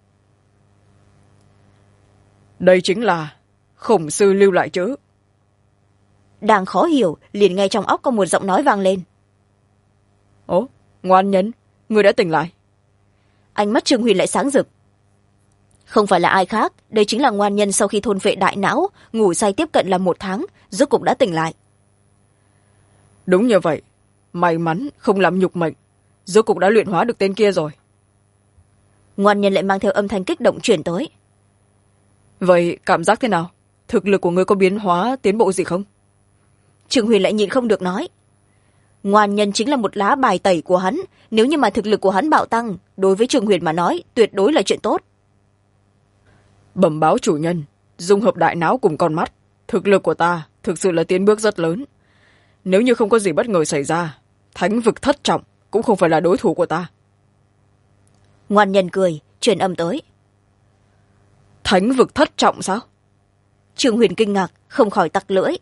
Đây chính là Khổng sư lưu lại chữ. Đang khó hiểu, liền nghe trong óc có một giọng nói vang lên. Ố, ngoan nhân, người đã tỉnh lại. Ánh mắt Trương Huyền lại sáng rực. Không phải là ai khác, đây chính là ngoan nhân sau khi thôn phệ đại não, ngủ say tiếp cận là 1 tháng, rốt cục đã tỉnh lại. Đúng như vậy, may mắn không làm nhục mệnh, rốt cục đã luyện hóa được tên kia rồi. Ngoan nhân lại mang theo âm thanh kích động chuyển tới. Vậy cảm giác thế nào? Thực lực của người có biến hóa, tiến bộ gì không? Trương Huyền lại nhịn không được nói. Ngoan nhân chính là một lá bài tẩy của hắn, nếu như mà thực lực của hắn bạo tăng, đối với Trương Huyền mà nói, tuyệt đối là chuyện tốt. Bẩm báo chủ nhân, dung hợp đại não cùng con mắt, thực lực của ta thực sự là tiến bước rất lớn. Nếu như không có gì bất ngờ xảy ra, thánh vực thất trọng cũng không phải là đối thủ của ta. Ngoan nhân cười, truyền âm tới. Thánh vực thất trọng sao? Trương Huyền kinh ngạc, không khỏi tặc lưỡi.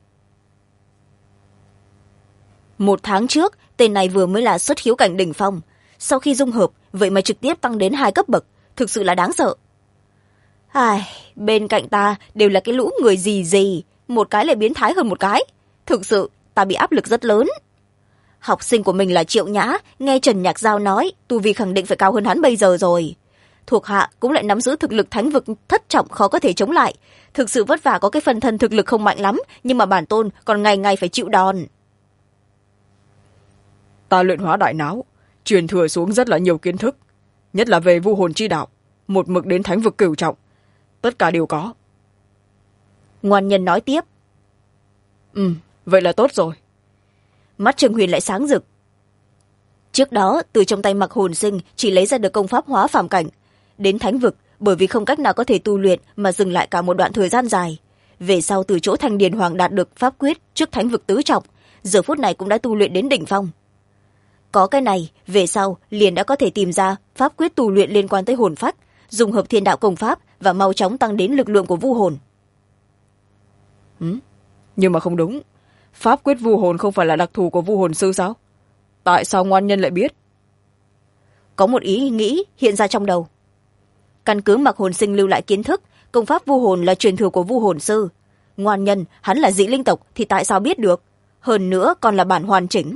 1 tháng trước, tên này vừa mới là xuất khiếu cảnh đỉnh phong. Sau khi dung hợp, vậy mà trực tiếp tăng đến 2 cấp bậc, thực sự là đáng sợ. Bên cạnh ta đều là cái lũ người gì, một cái lại biến thái hơn một cái. Thực sự, ta bị áp lực rất lớn. Học sinh của mình là Triệu Nhã, nghe Trần Nhạc Giao nói, tu vi khẳng định phải cao hơn hắn bây giờ rồi. Thuộc hạ cũng lại nắm giữ thực lực thánh vực thất trọng khó có thể chống lại. Thực sự vất vả có cái phần thân thực lực không mạnh lắm, nhưng mà bản tôn còn ngày ngày phải chịu đòn. Ta luyện hóa đại não, truyền thừa xuống rất là nhiều kiến thức, nhất là về vu hồn chi đạo, một mực đến thánh vực cửu trọng. Tất cả đều có. Ngoan nhân nói tiếp. Vậy là tốt rồi. Mắt Trương Huyền lại sáng rực. Trước đó, từ trong tay Mặc Hồn Sinh chỉ lấy ra được công pháp hóa phàm cảnh. Đến thánh vực, bởi vì không cách nào có thể tu luyện mà dừng lại cả một đoạn thời gian dài. Về sau từ chỗ Thanh Điền Hoàng đạt được pháp quyết trước thánh vực tứ trọng, giờ phút này cũng đã tu luyện đến đỉnh phong. Có cái này, về sau liền đã có thể tìm ra pháp quyết tu luyện liên quan tới hồn phách, dùng hợp thiên đạo công pháp và mau chóng tăng đến lực lượng của vu hồn. Nhưng mà không đúng, pháp quyết vu hồn không phải là đặc thù của vu hồn sư sao? Tại sao ngoan nhân lại biết? Có một ý nghĩ hiện ra trong đầu. Căn cứ Mặc Hồn Sinh lưu lại kiến thức, công pháp vu hồn là truyền thừa của vu hồn sư. Ngoan nhân, hắn là dị linh tộc thì tại sao biết được? Hơn nữa còn là bản hoàn chỉnh.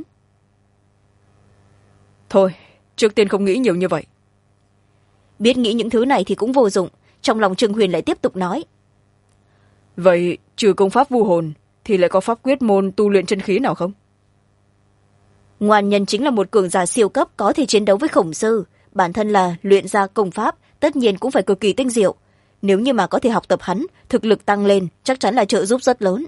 Thôi, trước tiên không nghĩ nhiều như vậy. Biết nghĩ những thứ này thì cũng vô dụng. Trong lòng Trương Huyền lại tiếp tục nói. Vậy trừ công pháp vu hồn thì lại có pháp quyết môn tu luyện chân khí nào không? Ngoan nhân chính là một cường giả siêu cấp có thể chiến đấu với Khổng sư. Bản thân là luyện ra công pháp, tất nhiên cũng phải cực kỳ tinh diệu. Nếu như mà có thể học tập hắn, thực lực tăng lên chắc chắn là trợ giúp rất lớn.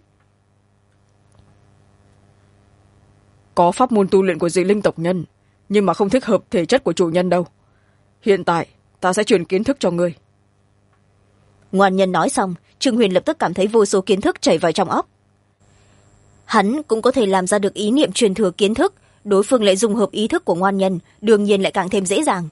Có pháp môn tu luyện của dị linh tộc nhân, nhưng mà không thích hợp thể chất của chủ nhân đâu. Hiện tại ta sẽ truyền kiến thức cho ngươi. Ngoan nhân nói xong, Trương Huyền lập tức cảm thấy vô số kiến thức chảy vào trong óc. Hắn cũng có thể làm ra được ý niệm truyền thừa kiến thức, đối phương lại dung hợp ý thức của ngoan nhân, đương nhiên lại càng thêm dễ dàng.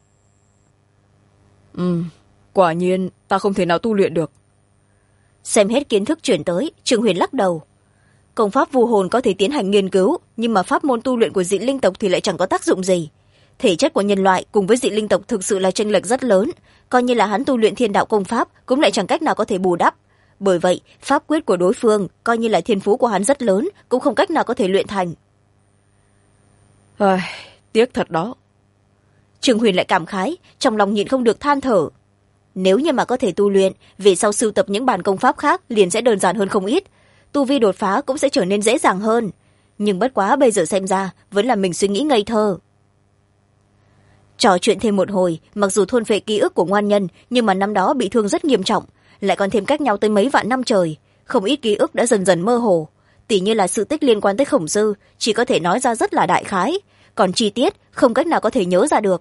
Quả nhiên ta không thể nào tu luyện được. Xem hết kiến thức chuyển tới, Trương Huyền lắc đầu. Công pháp vu hồn có thể tiến hành nghiên cứu, nhưng mà pháp môn tu luyện của dị linh tộc thì lại chẳng có tác dụng gì. Thể chất của nhân loại cùng với dị linh tộc thực sự là chênh lệch rất lớn, coi như là hắn tu luyện thiên đạo công pháp cũng lại chẳng cách nào có thể bù đắp. Bởi vậy, pháp quyết của đối phương coi như là thiên phú của hắn rất lớn, cũng không cách nào có thể luyện thành. Tiếc thật đó. Trương Huyền lại cảm khái, trong lòng nhịn không được than thở. Nếu như mà có thể tu luyện, về sau sưu tập những bản công pháp khác liền sẽ đơn giản hơn không ít, tu vi đột phá cũng sẽ trở nên dễ dàng hơn. Nhưng bất quá bây giờ xem ra vẫn là mình suy nghĩ ngây thơ. Trò chuyện thêm một hồi, mặc dù thôn phệ ký ức của ngoan nhân, nhưng mà năm đó bị thương rất nghiêm trọng, lại còn thêm cách nhau tới mấy vạn năm trời, không ít ký ức đã dần dần mơ hồ. Tỉ như là sự tích liên quan tới Khổng Sư chỉ có thể nói ra rất là đại khái, còn chi tiết không cách nào có thể nhớ ra được.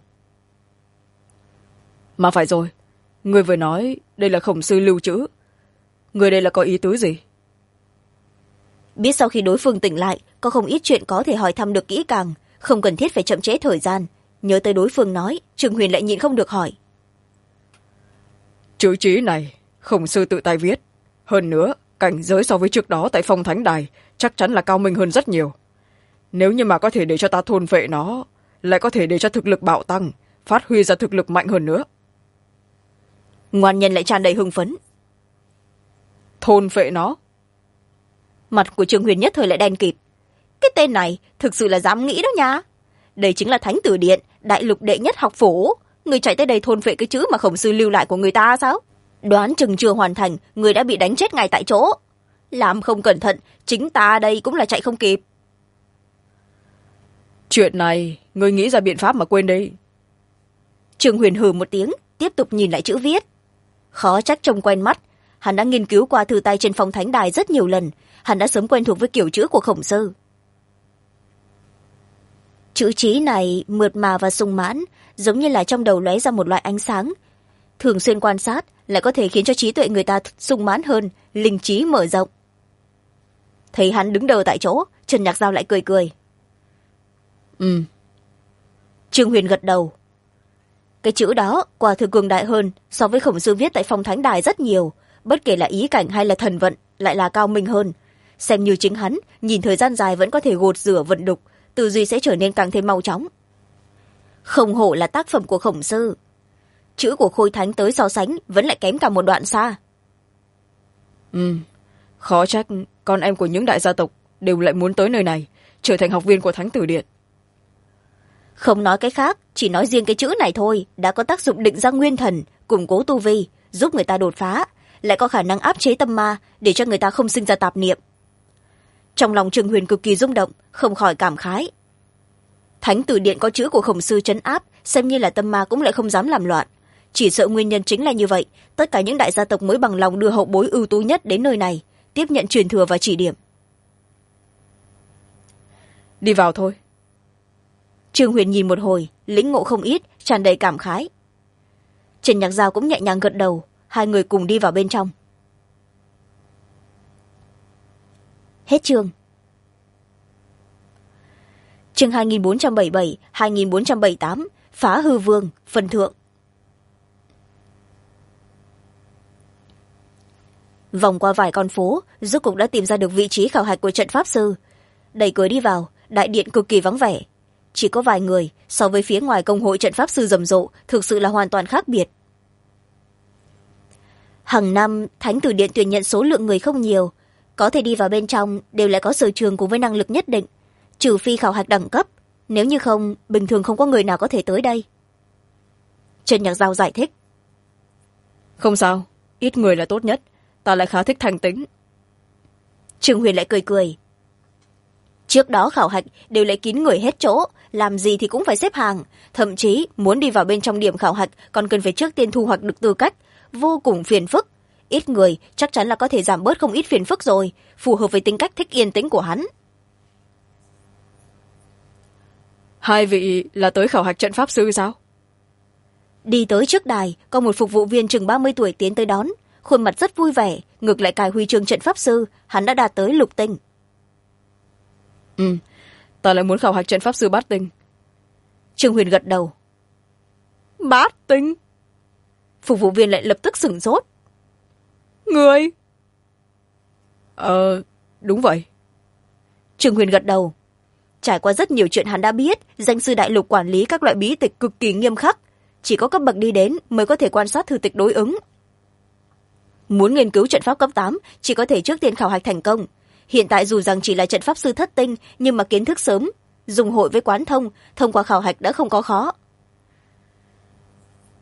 Mà phải rồi, người vừa nói đây là Khổng Sư lưu trữ, người đây là có ý tứ gì? Biết sau khi đối phương tỉnh lại có không ít chuyện có thể hỏi thăm được kỹ càng, không cần thiết phải chậm trễ thời gian. Nhớ tới đối phương nói, Trương Huyền lại nhịn không được hỏi. Chữ chí này Khổng Sư tự tay viết, hơn nữa cảnh giới so với trước đó tại Phong Thánh Đài chắc chắn là cao minh hơn rất nhiều. Nếu như mà có thể để cho ta thôn phệ nó, lại có thể để cho thực lực bạo tăng, phát huy ra thực lực mạnh hơn nữa. Ngoan nhân lại tràn đầy hưng phấn. Thôn phệ nó? Mặt của Trương Huyền nhất thời lại đen kịt. Cái tên này thực sự là dám nghĩ đó nha. Đây chính là Thánh Tử Điện, đại lục đệ nhất học phủ. Người chạy tới đây thôn phệ cái chữ mà Khổng Sư lưu lại của người ta sao? Đoán chừng chưa hoàn thành, người đã bị đánh chết ngay tại chỗ. Làm không cẩn thận, chính ta đây cũng là chạy không kịp. Chuyện này người nghĩ ra biện pháp mà quên đi. Trương Huyền hừ một tiếng, tiếp tục nhìn lại chữ viết. Khó trách trông quen mắt, hắn đã nghiên cứu qua thư tay trên Phong Thánh Đài rất nhiều lần, hắn đã sớm quen thuộc với kiểu chữ của Khổng Sư. Chữ chí này mượt mà và sung mãn, giống như là trong đầu lóe ra một loại ánh sáng. Thường xuyên quan sát lại có thể khiến cho trí tuệ người ta sung mãn hơn, linh trí mở rộng. Thấy hắn đứng đờ tại chỗ, Trần Nhạc Giao lại cười cười. Trương Huyền gật đầu. Cái chữ đó quả thực cường đại hơn so với Khổng Sư viết tại Phong Thánh Đài rất nhiều, bất kể là ý cảnh hay là thần vận lại là cao minh hơn. Xem như chính hắn nhìn thời gian dài vẫn có thể gột rửa vận đục, tư duy sẽ trở nên càng thêm mau chóng. Không hổ là tác phẩm của Khổng Sư. Chữ của Khôi Thánh tới so sánh vẫn lại kém cả một đoạn xa. Khó trách con em của những đại gia tộc đều lại muốn tới nơi này, trở thành học viên của Thánh Tử Điện. Không nói cái khác, chỉ nói riêng cái chữ này thôi đã có tác dụng định ra nguyên thần, củng cố tu vi, giúp người ta đột phá, lại có khả năng áp chế tâm ma để cho người ta không sinh ra tạp niệm. Trong lòng Trương Huyền cực kỳ rung động, không khỏi cảm khái. Thánh Tử Điện có chữ của Khổng Sư trấn áp, xem như là tâm ma cũng lại không dám làm loạn. Chỉ sợ nguyên nhân chính là như vậy, tất cả những đại gia tộc mới bằng lòng đưa hậu bối ưu tú nhất đến nơi này, tiếp nhận truyền thừa và chỉ điểm. Đi vào thôi. Trương Huyền nhìn một hồi, lĩnh ngộ không ít, tràn đầy cảm khái. Trần Nhạc Giao cũng nhẹ nhàng gật đầu, hai người cùng đi vào bên trong. Hết chương. Chương 2477, 2478, Phá Hư Vương, phần thượng. Vòng qua vài con phố, rốt cục đã tìm ra được vị trí khảo hạch của trận pháp sư. Đẩy cửa đi vào, đại điện cực kỳ vắng vẻ. Chỉ có vài người, so với phía ngoài công hội trận pháp sư rầm rộ, thực sự là hoàn toàn khác biệt. Hàng năm, Thánh Tử Điện tuyển nhận số lượng người không nhiều. Có thể đi vào bên trong đều lại có sở trường cùng với năng lực nhất định, trừ phi khảo hạch đẳng cấp. Nếu như không, bình thường không có người nào có thể tới đây. Trần Nhạc Giao giải thích. Không sao, ít người là tốt nhất. Ta lại khá thích thanh tĩnh. Trương Huyền lại cười cười. Trước đó khảo hạch đều lại kín người hết chỗ, làm gì thì cũng phải xếp hàng, thậm chí muốn đi vào bên trong điểm khảo hạch còn cần phải trước tiên thu hoạch được tư cách, vô cùng phiền phức. Ít người chắc chắn là có thể giảm bớt không ít phiền phức rồi, phù hợp với tính cách thích yên tĩnh của hắn. Hai vị là tới khảo hạch trận pháp sư sao? Đi tới trước đài, có một phục vụ viên chừng 30 tuổi tiến tới đón, khuôn mặt rất vui vẻ, ngược lại cài huy chương trận pháp sư, hắn đã đạt tới lục tinh. Ta lại muốn khảo hạch trận pháp sư bát tinh. Trương Huyền gật đầu. Bát tinh? Phục vụ viên lại lập tức sửng sốt. Người? Đúng vậy. Trương Huyền gật đầu. Trải qua rất nhiều chuyện hắn đã biết, danh sư đại lục quản lý các loại bí tịch cực kỳ nghiêm khắc, chỉ có cấp bậc đi đến mới có thể quan sát thư tịch đối ứng. Muốn nghiên cứu trận pháp cấp 8, chỉ có thể trước tiên khảo hạch thành công. Hiện tại dù rằng chỉ là trận pháp sư thất tinh, nhưng mà kiến thức sớm, dùng hội với quán thông, thông qua khảo hạch đã không có khó.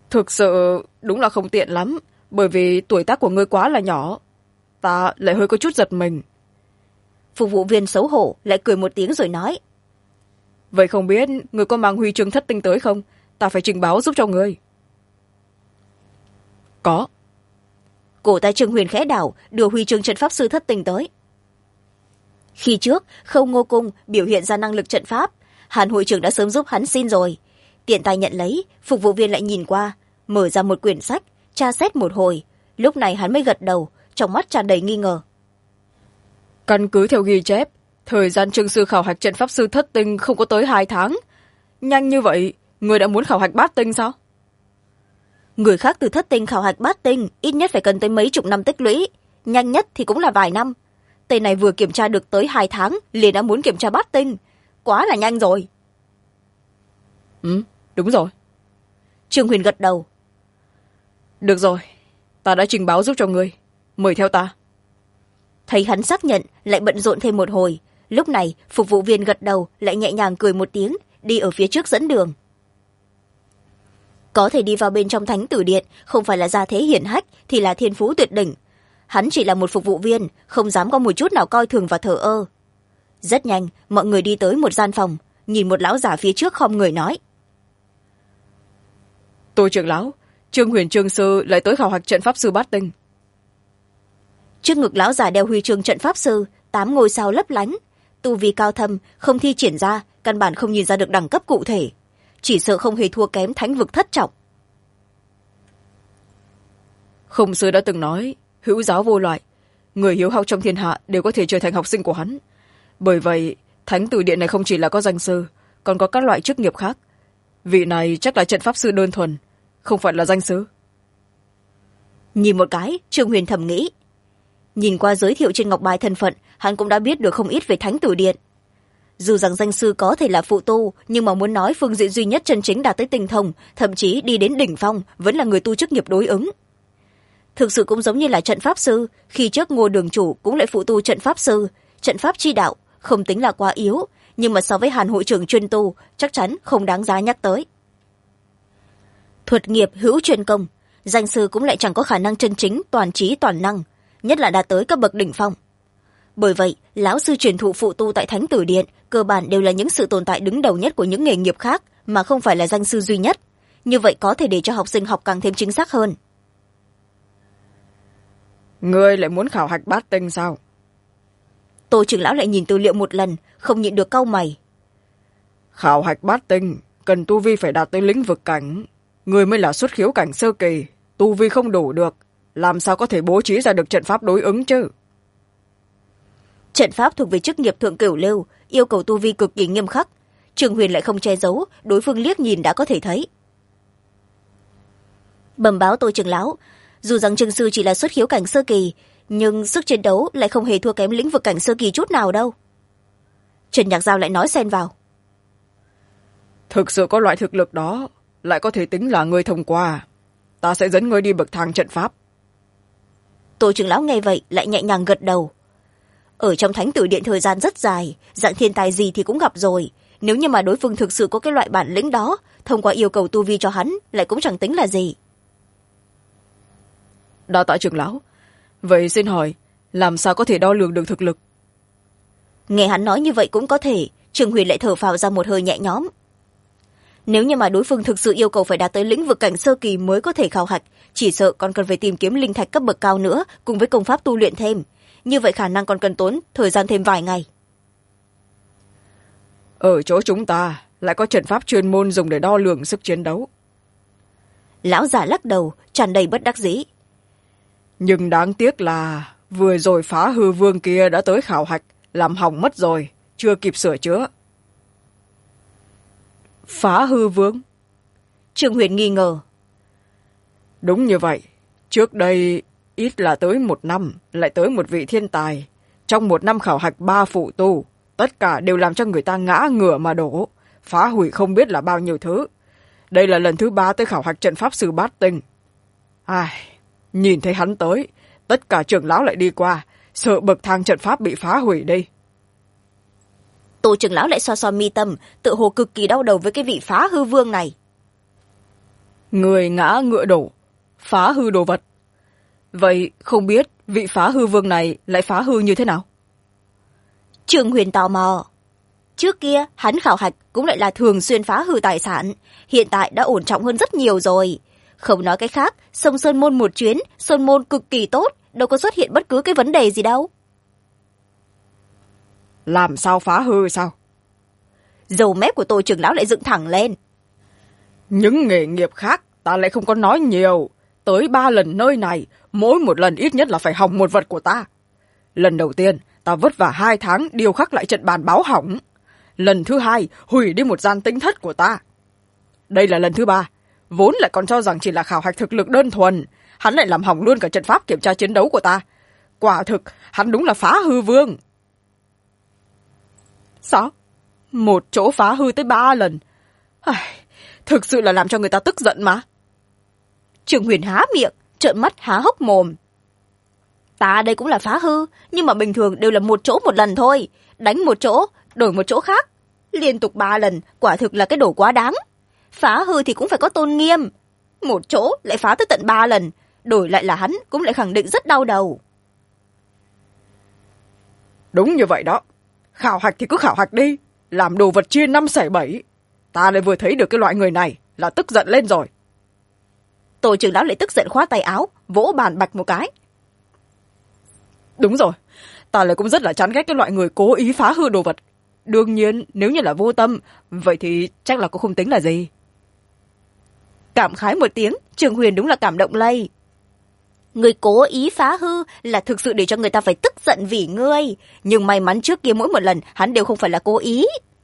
thực sự đúng là không tiện lắm, bởi vì tuổi tác của ngươi quá là nhỏ. Ta lại hơi có chút giật mình. Phục vụ viên xấu hổ lại cười một tiếng rồi nói. Vậy không biết ngươi có mang huy chương thất tinh tới không? Ta phải trình báo giúp cho ngươi. Có. Cổ tay Trương Huyền khẽ đảo, đưa huy chương trận pháp sư thất tinh tới. Khi trước Khâu Ngô Cung biểu hiện ra năng lực trận pháp, Hàn hội trưởng đã sớm giúp hắn xin rồi. Tiện tay nhận lấy, phục vụ viên lại nhìn qua, mở ra một quyển sách, tra xét một hồi. Lúc này hắn mới gật đầu, trong mắt tràn đầy nghi ngờ. Căn cứ theo ghi chép, thời gian trương sư khảo hạch trận pháp sư thất tinh không có tới 2 tháng. Nhanh như vậy, người đã muốn khảo hạch bát tinh sao? Người khác từ thất tinh khảo hạch bát tinh ít nhất phải cần tới mấy chục năm tích lũy, nhanh nhất thì cũng là vài năm. Tên này vừa kiểm tra được tới 2 tháng liền đã muốn kiểm tra bát tinh, quá là nhanh rồi. Đúng rồi. Trương Huyền gật đầu. Được rồi, ta đã trình báo giúp cho ngươi, mời theo ta. Thấy hắn xác nhận, lại bận rộn thêm một hồi. Lúc này phục vụ viên gật đầu, lại nhẹ nhàng cười một tiếng, đi ở phía trước dẫn đường. Có thể đi vào bên trong thánh tử điện, không phải là gia thế hiển hách thì là thiên phú tuyệt đỉnh. Hắn chỉ là một phục vụ viên, không dám có một chút nào coi thường và thờ ơ. Rất nhanh, mọi người đi tới một gian phòng, nhìn một lão giả phía trước khom người nói. Tôi trưởng lão, Trương Huyền Trương sư lại tới khảo hạch trận pháp sư bát tinh. Trước ngực lão giả đeo huy chương trận pháp sư, 8 ngôi sao lấp lánh, tu vi cao thâm, không thi triển ra, căn bản không nhìn ra được đẳng cấp cụ thể, chỉ sợ không hề thua kém thánh vực thất trọng. Khổng sư đã từng nói, hữu giáo vô loại, người hiếu học trong thiên hạ đều có thể trở thành học sinh của hắn. Bởi vậy, thánh tử điện này không chỉ là có danh sư, còn có các loại chức nghiệp khác. Vị này chắc là trận pháp sư đơn thuần, không phải là danh sư. Nhìn một cái, Trương Huyền thầm nghĩ. Nhìn qua giới thiệu trên ngọc bài thân phận, hắn cũng đã biết được không ít về thánh tử điện. Dù rằng danh sư có thể là phụ tu, nhưng mà muốn nói phương diện duy nhất chân chính đạt tới tinh thông, thậm chí đi đến đỉnh phong, vẫn là người tu chức nghiệp đối ứng. Thực sự cũng giống như là trận pháp sư, khi trước Ngô đường chủ cũng lại phụ tu trận pháp sư, trận pháp chi đạo, không tính là quá yếu, nhưng mà so với Hàn hội trưởng chuyên tu, chắc chắn không đáng giá nhắc tới. Thuật nghiệp hữu chuyên công, danh sư cũng lại chẳng có khả năng chân chính toàn trí toàn năng, nhất là đạt tới các bậc đỉnh phong. Bởi vậy, lão sư truyền thụ phụ tu tại thánh tử điện cơ bản đều là những sự tồn tại đứng đầu nhất của những nghề nghiệp khác, mà không phải là danh sư duy nhất. Như vậy có thể để cho học sinh học càng thêm chính xác hơn. Ngươi lại muốn khảo hạch bát tinh sao? Tô trưởng lão lại nhìn tư liệu một lần, không nhịn được cau mày. Khảo hạch bát tinh cần tu vi phải đạt tới lĩnh vực cảnh, người mới là xuất khiếu cảnh sơ kỳ, tu vi không đủ được, làm sao có thể bố trí ra được trận pháp đối ứng chứ? Trận pháp thuộc về chức nghiệp thượng cửu lưu, yêu cầu tu vi cực kỳ nghiêm khắc. Trương Huyền lại không che giấu, đối phương liếc nhìn đã có thể thấy. Bẩm báo Tô trưởng lão, dù rằng Trương sư chỉ là xuất khiếu cảnh sơ kỳ, nhưng sức chiến đấu lại không hề thua kém lĩnh vực cảnh sơ kỳ chút nào đâu. Trần Nhạc Giao lại nói xen vào. Thực sự có loại thực lực đó, lại có thể tính là ngươi thông qua. Ta sẽ dẫn ngươi đi bậc thang trận pháp. Tô trưởng lão nghe vậy lại nhẹ nhàng gật đầu. Ở trong thánh tử điện thời gian rất dài, dạng thiên tài gì thì cũng gặp rồi. Nếu như mà đối phương thực sự có cái loại bản lĩnh đó, thông qua yêu cầu tu vi cho hắn lại cũng chẳng tính là gì. Đa tạ trưởng lão. Vậy xin hỏi, làm sao có thể đo lường được thực lực? Nghe hắn nói như vậy cũng có thể, Trương Huyền lại thở phào ra một hơi nhẹ nhõm. Nếu như mà đối phương thực sự yêu cầu phải đạt tới lĩnh vực cảnh sơ kỳ mới có thể khảo hạch, chỉ sợ còn cần phải tìm kiếm linh thạch cấp bậc cao nữa, cùng với công pháp tu luyện thêm. Như vậy khả năng còn cần tốn thời gian thêm vài ngày. Ở chỗ chúng ta lại có trận pháp chuyên môn dùng để đo lường sức chiến đấu. Lão già lắc đầu, tràn đầy bất đắc dĩ. Nhưng đáng tiếc là vừa rồi Phá Hư Vương kia đã tới khảo hạch, làm hỏng mất rồi, chưa kịp sửa chữa. Phá Hư Vương? Trương Huyền nghi ngờ. Đúng như vậy, trước đây ít là tới 1 năm lại tới một vị thiên tài. Trong 1 năm khảo hạch 3 phụ tu, tất cả đều làm cho người ta ngã ngửa mà đổ, phá hủy không biết là bao nhiêu thứ. Đây là lần thứ 3 tới khảo hạch trận pháp sư bát tinh. Nhìn thấy hắn tới, tất cả trưởng lão lại đi qua, sợ bậc thang trận pháp bị phá hủy đi. Tô trưởng lão lại xoa xoa mi tâm, tự hồ cực kỳ đau đầu với cái vị Phá Hư Vương này. Người ngã ngựa đổ, phá hư đồ vật. Vậy không biết vị phá hư vương này lại phá hư như thế nào? Trương Huyền tò mò. Trước kia hắn khảo hạch cũng lại là thường xuyên phá hư tài sản, hiện tại đã ổn trọng hơn rất nhiều rồi. Không nói cái khác, sông Sơn Môn một chuyến, Sơn Môn cực kỳ tốt, đâu có xuất hiện bất cứ cái vấn đề gì đâu. Làm sao phá hư sao? Dầu mép của Tô trưởng lão lại dựng thẳng lên. Những nghề nghiệp khác ta lại không có nói nhiều. Tới 3 lần nơi này, mỗi một lần ít nhất là phải hỏng một vật của ta. Lần đầu tiên, ta vất vả 2 tháng điêu khắc lại trận bàn báo hỏng. Lần thứ 2, hủy đi một gian tĩnh thất của ta. Đây là lần thứ 3, vốn lại còn cho rằng chỉ là khảo hạch thực lực đơn thuần, hắn lại làm hỏng luôn cả trận pháp kiểm tra chiến đấu của ta. Quả thực, hắn đúng là phá hư vương. Sao? Một chỗ phá hư tới 3 lần. Thực sự là làm cho người ta tức giận mà. Trương Huyền há miệng, trợn mắt há hốc mồm. Ta đây cũng là phá hư, nhưng mà bình thường đều là một chỗ một lần thôi. Đánh một chỗ, đổi một chỗ khác. Liên tục 3 lần, quả thực là cái đồ quá đáng. Phá hư thì cũng phải có tôn nghiêm. Một chỗ lại phá tới tận 3 lần, đổi lại là hắn cũng lại khẳng định rất đau đầu. Đúng như vậy đó. Khảo hạch thì cứ khảo hạch đi. Làm đồ vật chia 5 xẻ 7. Ta lại vừa thấy được cái loại người này là tức giận lên rồi. Tô trưởng lão lại tức giận khoát tay áo, vỗ bàn bạch một cái. Đúng rồi, ta lại cũng rất là chán ghét cái loại người cố ý phá hư đồ vật. Đương nhiên, nếu như là vô tâm, vậy thì chắc là cũng không tính là gì. Cảm khái một tiếng, Trương Huyền đúng là cảm động lây. Người cố ý phá hư là thực sự để cho người ta phải tức giận vì ngươi. Nhưng may mắn trước kia mỗi một lần hắn đều không phải là cố ý.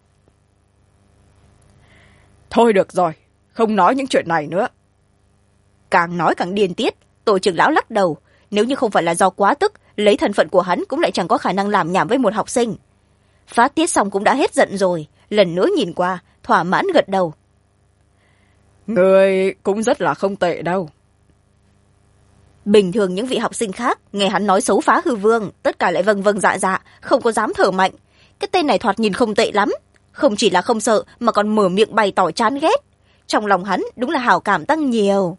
Thôi được rồi, không nói những chuyện này nữa. Càng nói càng điên tiết, Tổ trưởng lão lắc đầu. Nếu như không phải là do quá tức, lấy thân phận của hắn cũng lại chẳng có khả năng làm nhảm với một học sinh. Phát tiết xong cũng đã hết giận rồi, lần nữa nhìn qua, thỏa mãn gật đầu. Người cũng rất là không tệ đâu. Bình thường những vị học sinh khác nghe hắn nói xấu phá hư vương, tất cả lại vâng vâng dạ dạ, không có dám thở mạnh. Cái tên này thoạt nhìn không tệ lắm, không chỉ là không sợ mà còn mở miệng bày tỏ chán ghét. Trong lòng hắn đúng là hảo cảm tăng nhiều.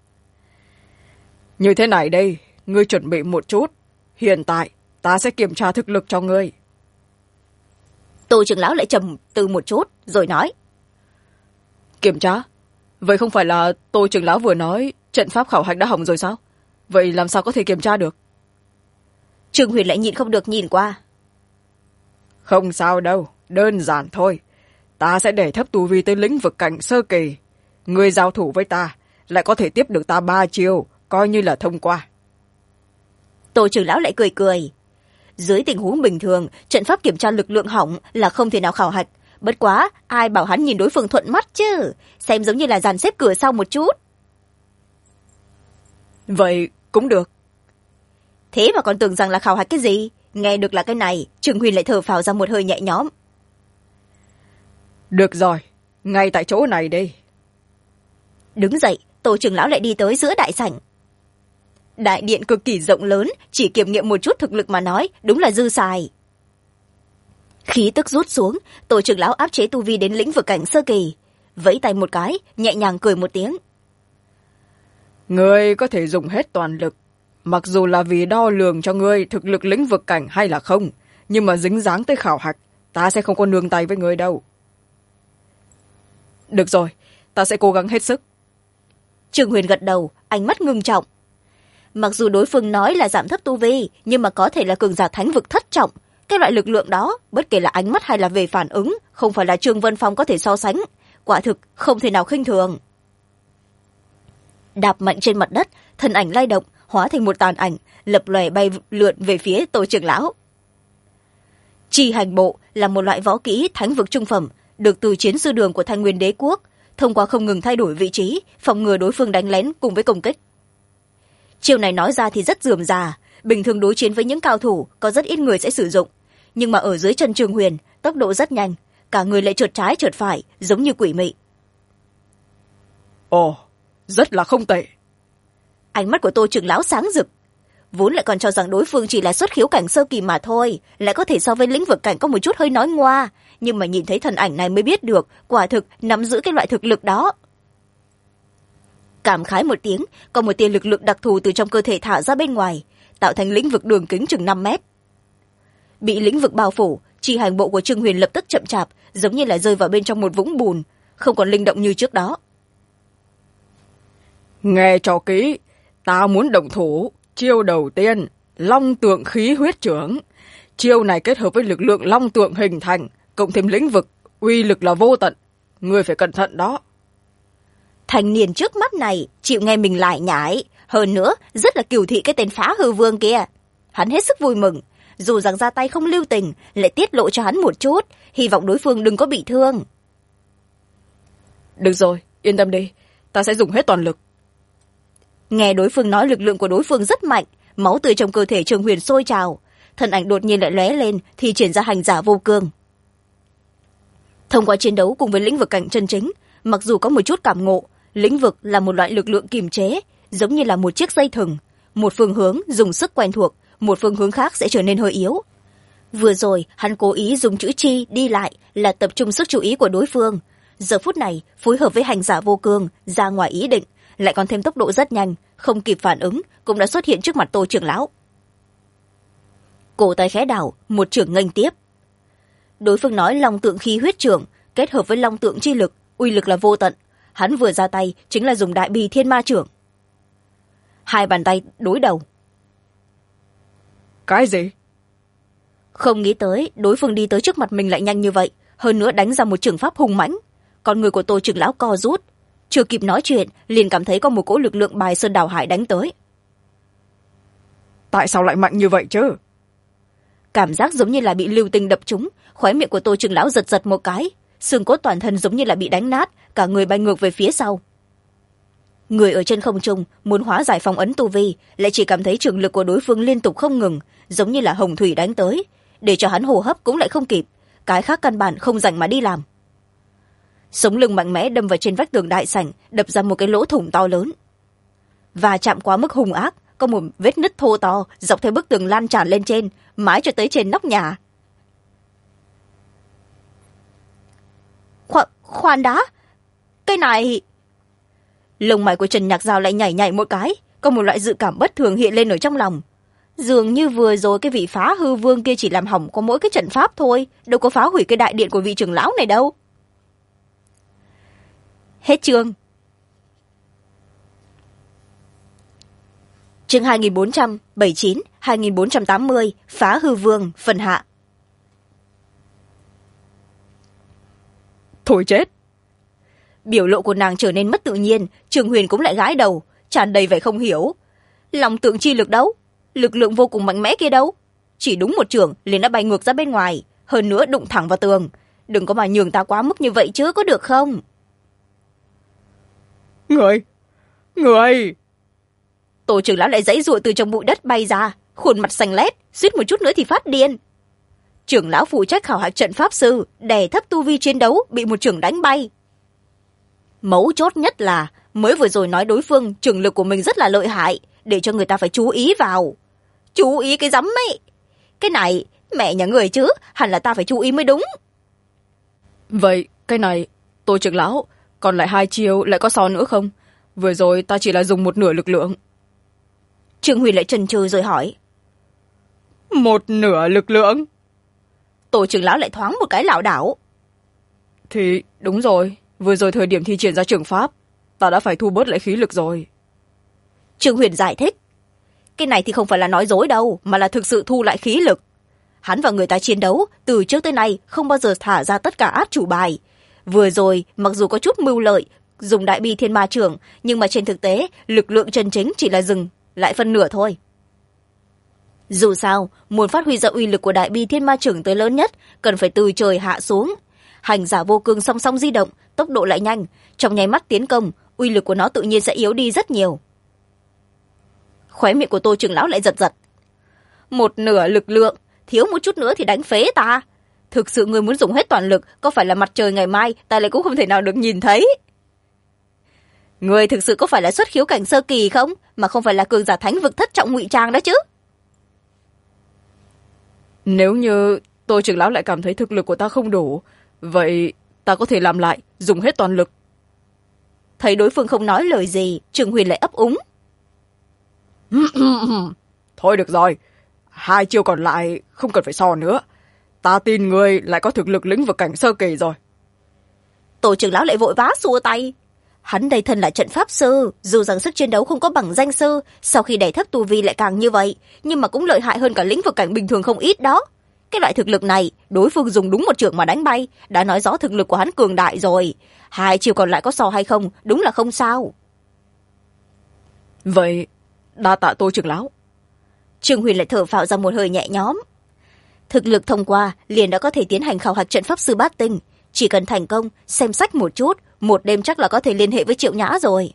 Như thế này đây, ngươi chuẩn bị một chút. Hiện tại, ta sẽ kiểm tra thực lực cho ngươi. Tô trưởng lão lại trầm tư một chút, rồi nói. Kiểm tra? Vậy không phải là Tô trưởng lão vừa nói trận pháp khảo hạch đã hỏng rồi sao? Vậy làm sao có thể kiểm tra được? Trương Huyền lại nhịn không được nhìn qua. Không sao đâu, đơn giản thôi. Ta sẽ để thấp tu vi tới lĩnh vực cảnh sơ kỳ. Ngươi giao thủ với ta, lại có thể tiếp được ta 3 chiêu, coi như là thông qua. Tô trưởng lão lại cười cười. Dưới tình huống bình thường, trận pháp kiểm tra lực lượng hỏng là không thể nào khảo hạch. Bất quá, ai bảo hắn nhìn đối phương thuận mắt chứ, xem giống như là dàn xếp cửa sau một chút. Vậy cũng được. Thế mà còn tưởng rằng là khảo hạch cái gì? Nghe được là cái này, Trương Huyền lại thở phào ra một hơi nhẹ nhõm. Được rồi, ngay tại chỗ này đi. Đứng dậy, Tổ trưởng lão lại đi tới giữa đại sảnh. Đại điện cực kỳ rộng lớn, chỉ kiểm nghiệm một chút thực lực mà nói, đúng là dư xài. Khí tức rút xuống, Tổ trưởng lão áp chế tu vi đến lĩnh vực cảnh sơ kỳ. Vẫy tay một cái, nhẹ nhàng cười một tiếng. Ngươi có thể dùng hết toàn lực. Mặc dù là vì đo lường cho ngươi thực lực lĩnh vực cảnh hay là không, nhưng mà dính dáng tới khảo hạch, ta sẽ không có nương tay với ngươi đâu. Được rồi, ta sẽ cố gắng hết sức. Trương Huyền gật đầu, ánh mắt ngưng trọng. Mặc dù đối phương nói là giảm thấp tu vi, nhưng mà có thể là cường giả thánh vực thất trọng. Cái loại lực lượng đó, bất kể là ánh mắt hay là về phản ứng, không phải là Trương Vân Phong có thể so sánh. Quả thực không thể nào khinh thường. Đạp mạnh trên mặt đất, thân ảnh lay động, hóa thành một tàn ảnh, lập lòe bay lượn về phía Tổ trưởng lão. Trì hành bộ là một loại võ kỹ thánh vực trung phẩm, được từ chiến sư đường của Thanh Nguyên Đế quốc, thông qua không ngừng thay đổi vị trí, phòng ngừa đối phương đánh lén cùng với công kích. Chiêu này nói ra thì rất rườm rà, bình thường đối chiến với những cao thủ có rất ít người sẽ sử dụng, nhưng mà ở dưới chân Trương Huyền, tốc độ rất nhanh, cả người lại trượt trái trượt phải, giống như quỷ mị. Ồ, rất là không tệ. Ánh mắt của Tô trưởng lão sáng rực, vốn lại còn cho rằng đối phương chỉ là xuất khiếu cảnh sơ kỳ mà thôi, lại có thể so với lĩnh vực cảnh có một chút hơi nói ngoa, nhưng mà nhìn thấy thần ảnh này mới biết được, quả thực nắm giữ cái loại thực lực đó. Cảm khái một tiếng, có một tia lực lượng đặc thù từ trong cơ thể thả ra bên ngoài, tạo thành lĩnh vực đường kính chừng 5 mét. Bị lĩnh vực bao phủ, chi hành bộ của Trương Huyền lập tức chậm chạp, giống như là rơi vào bên trong một vũng bùn, không còn linh động như trước đó. Nghe cho kỹ, ta muốn động thủ. Chiêu đầu tiên, long tượng khí huyết trưởng. Chiêu này kết hợp với lực lượng long tượng hình thành, cộng thêm lĩnh vực, uy lực là vô tận. Ngươi phải cẩn thận đó. Thanh niên trước mắt này chịu nghe mình lại nhải, hơn nữa rất là kiều thị cái tên Phá Hư Vương kia. Hắn hết sức vui mừng, dù rằng ra tay không lưu tình, lại tiết lộ cho hắn một chút, hy vọng đối phương đừng có bị thương. Được rồi, yên tâm đi, ta sẽ dùng hết toàn lực. Nghe đối phương nói lực lượng của đối phương rất mạnh, máu tươi trong cơ thể Trương Huyền sôi trào, thân ảnh đột nhiên lại lóe lên thì triển ra hành giả vô cương. Thông qua chiến đấu cùng với lĩnh vực cảnh chân chính, mặc dù có một chút cảm ngộ, lĩnh vực là một loại lực lượng kiềm chế, giống như là một chiếc dây thừng, một phương hướng dùng sức quen thuộc, một phương hướng khác sẽ trở nên hơi yếu. Vừa rồi hắn cố ý dùng chữ chi đi lại là tập trung sức chú ý của đối phương, giờ phút này phối hợp với hành giả vô cương ra ngoài ý định, lại còn thêm tốc độ rất nhanh, không kịp phản ứng cũng đã xuất hiện trước mặt Tô trưởng lão. Cổ tay khẽ đảo, một chưởng nghênh tiếp. Đối phương nói long tượng khí huyết trưởng kết hợp với long tượng chi lực, uy lực là vô tận. Hắn vừa ra tay chính là dùng đại bì thiên ma trưởng. Hai bàn tay đối đầu. Cái gì? Không nghĩ tới đối phương đi tới trước mặt mình lại nhanh như vậy, hơn nữa đánh ra một trường pháp hùng mãnh. Con người của Tô trưởng lão co rút, chưa kịp nói chuyện liền cảm thấy có một cỗ lực lượng bài sơn đảo hải đánh tới. Tại sao lại mạnh như vậy chứ? Cảm giác giống như là bị lưu tinh đập trúng, khóe miệng của Tô trưởng lão giật giật một cái, xương cốt toàn thân giống như là bị đánh nát, cả người bay ngược về phía sau. Người ở trên không trung muốn hóa giải phong ấn tu vi, lại chỉ cảm thấy trường lực của đối phương liên tục không ngừng, giống như là hồng thủy đánh tới, để cho hắn hô hấp cũng lại không kịp, cái khác căn bản không rảnh mà đi làm. Sống lưng mạnh mẽ đâm vào trên vách tường đại sảnh, đập ra một cái lỗ thủng to lớn. Và chạm quá mức hung ác, có một vết nứt thô to dọc theo bức tường lan tràn lên trên, mãi cho tới trên nóc nhà. Khoan đã, cái này... Lông mày của Trần Nhạc Giao lại nhảy nhảy một cái, có một loại dự cảm bất thường hiện lên ở trong lòng. Dường như vừa rồi cái vị Phá Hư Vương kia chỉ làm hỏng có mỗi cái trận pháp thôi, đâu có phá hủy cái đại điện của vị trưởng lão này đâu. Hết chương. Chương 2479, 2480, Phá Hư Vương, phần hạ. Thôi chết. Biểu lộ của nàng trở nên mất tự nhiên, Trường Huyền cũng lại gãi đầu, tràn đầy vẻ không hiểu. Lòng tượng chi lực đâu? Lực lượng vô cùng mạnh mẽ kia đâu? Chỉ đúng một chưởng liền đã bay ngược ra bên ngoài, hơn nữa đụng thẳng vào tường. Đừng có mà nhường ta quá mức như vậy chứ, có được không? Người! Tổ trưởng lão lại giãy giụa từ trong bụi đất bay ra, khuôn mặt xanh lét, suýt một chút nữa thì phát điên. Trưởng lão phụ trách khảo hạch trận pháp sư, đè thấp tu vi chiến đấu, bị một chưởng đánh bay. Mấu chốt nhất là mới vừa rồi nói đối phương trường lực của mình rất là lợi hại, để cho người ta phải chú ý vào. Chú ý cái rắm ấy. Cái này mẹ nhà người chứ, hẳn là ta phải chú ý mới đúng. Vậy cái này, Tô trưởng lão, còn lại 2 chiêu lại có so nữa không? Vừa rồi ta chỉ là dùng một nửa lực lượng. Trương Huy lại chần chừ rồi hỏi. Một nửa lực lượng? Tổ trưởng lão lại thoáng một cái lảo đảo. Thì đúng rồi, vừa rồi thời điểm thi triển ra trường pháp, ta đã phải thu bớt lại khí lực rồi. Trương Huyền giải thích. Cái này thì không phải là nói dối đâu, mà là thực sự thu lại khí lực. Hắn và người ta chiến đấu, từ trước tới nay không bao giờ thả ra tất cả át chủ bài. Vừa rồi, mặc dù có chút mưu lợi, dùng đại bi thiên ma trưởng, nhưng mà trên thực tế, lực lượng chân chính chỉ là dừng lại phân nửa thôi. Dù sao, muốn phát huy ra uy lực của đại bi thiên ma trưởng tới lớn nhất, cần phải từ trời hạ xuống. Hành giả vô cương song song di động, tốc độ lại nhanh, trong nháy mắt tiến công, uy lực của nó tự nhiên sẽ yếu đi rất nhiều. Khóe miệng của Tô trưởng lão lại giật giật. Một nửa lực lượng, thiếu một chút nữa thì đánh phế ta. Thực sự người muốn dùng hết toàn lực, có phải là mặt trời ngày mai ta lại cũng không thể nào được nhìn thấy. Người thực sự có phải là xuất khiếu cảnh sơ kỳ không, mà không phải là cường giả thánh vực thất trọng ngụy trang đó chứ? Nếu như Tô trưởng lão lại cảm thấy thực lực của ta không đủ, vậy ta có thể làm lại, dùng hết toàn lực. thấy đối phương không nói lời gì, Trương Huyền lại ấp úng. Thôi được rồi, 2 chiêu còn lại không cần phải so nữa. Ta tin ngươi lại có thực lực lĩnh vực cảnh sơ kỳ rồi. Tổ trưởng lão lại vội vã xua tay. Hắn đây thân là trận pháp sư, dù rằng sức chiến đấu không có bằng danh sư, sau khi đẩy thấp tu vi lại càng như vậy, nhưng mà cũng lợi hại hơn cả lĩnh vực cảnh bình thường không ít đó. Cái loại thực lực này, đối phương dùng đúng một chưởng mà đánh bay, đã nói rõ thực lực của hắn cường đại rồi. 2 chiêu còn lại có so hay không, đúng là không sao. Vậy, đa tạ Tô trưởng lão. Trương Huyền lại thở phào ra một hơi nhẹ nhõm. Thực lực thông qua, liền đã có thể tiến hành khảo hạch trận pháp sư bát tinh. Chỉ cần thành công, xem sách một chút, một đêm chắc là có thể liên hệ với Triệu Nhã rồi.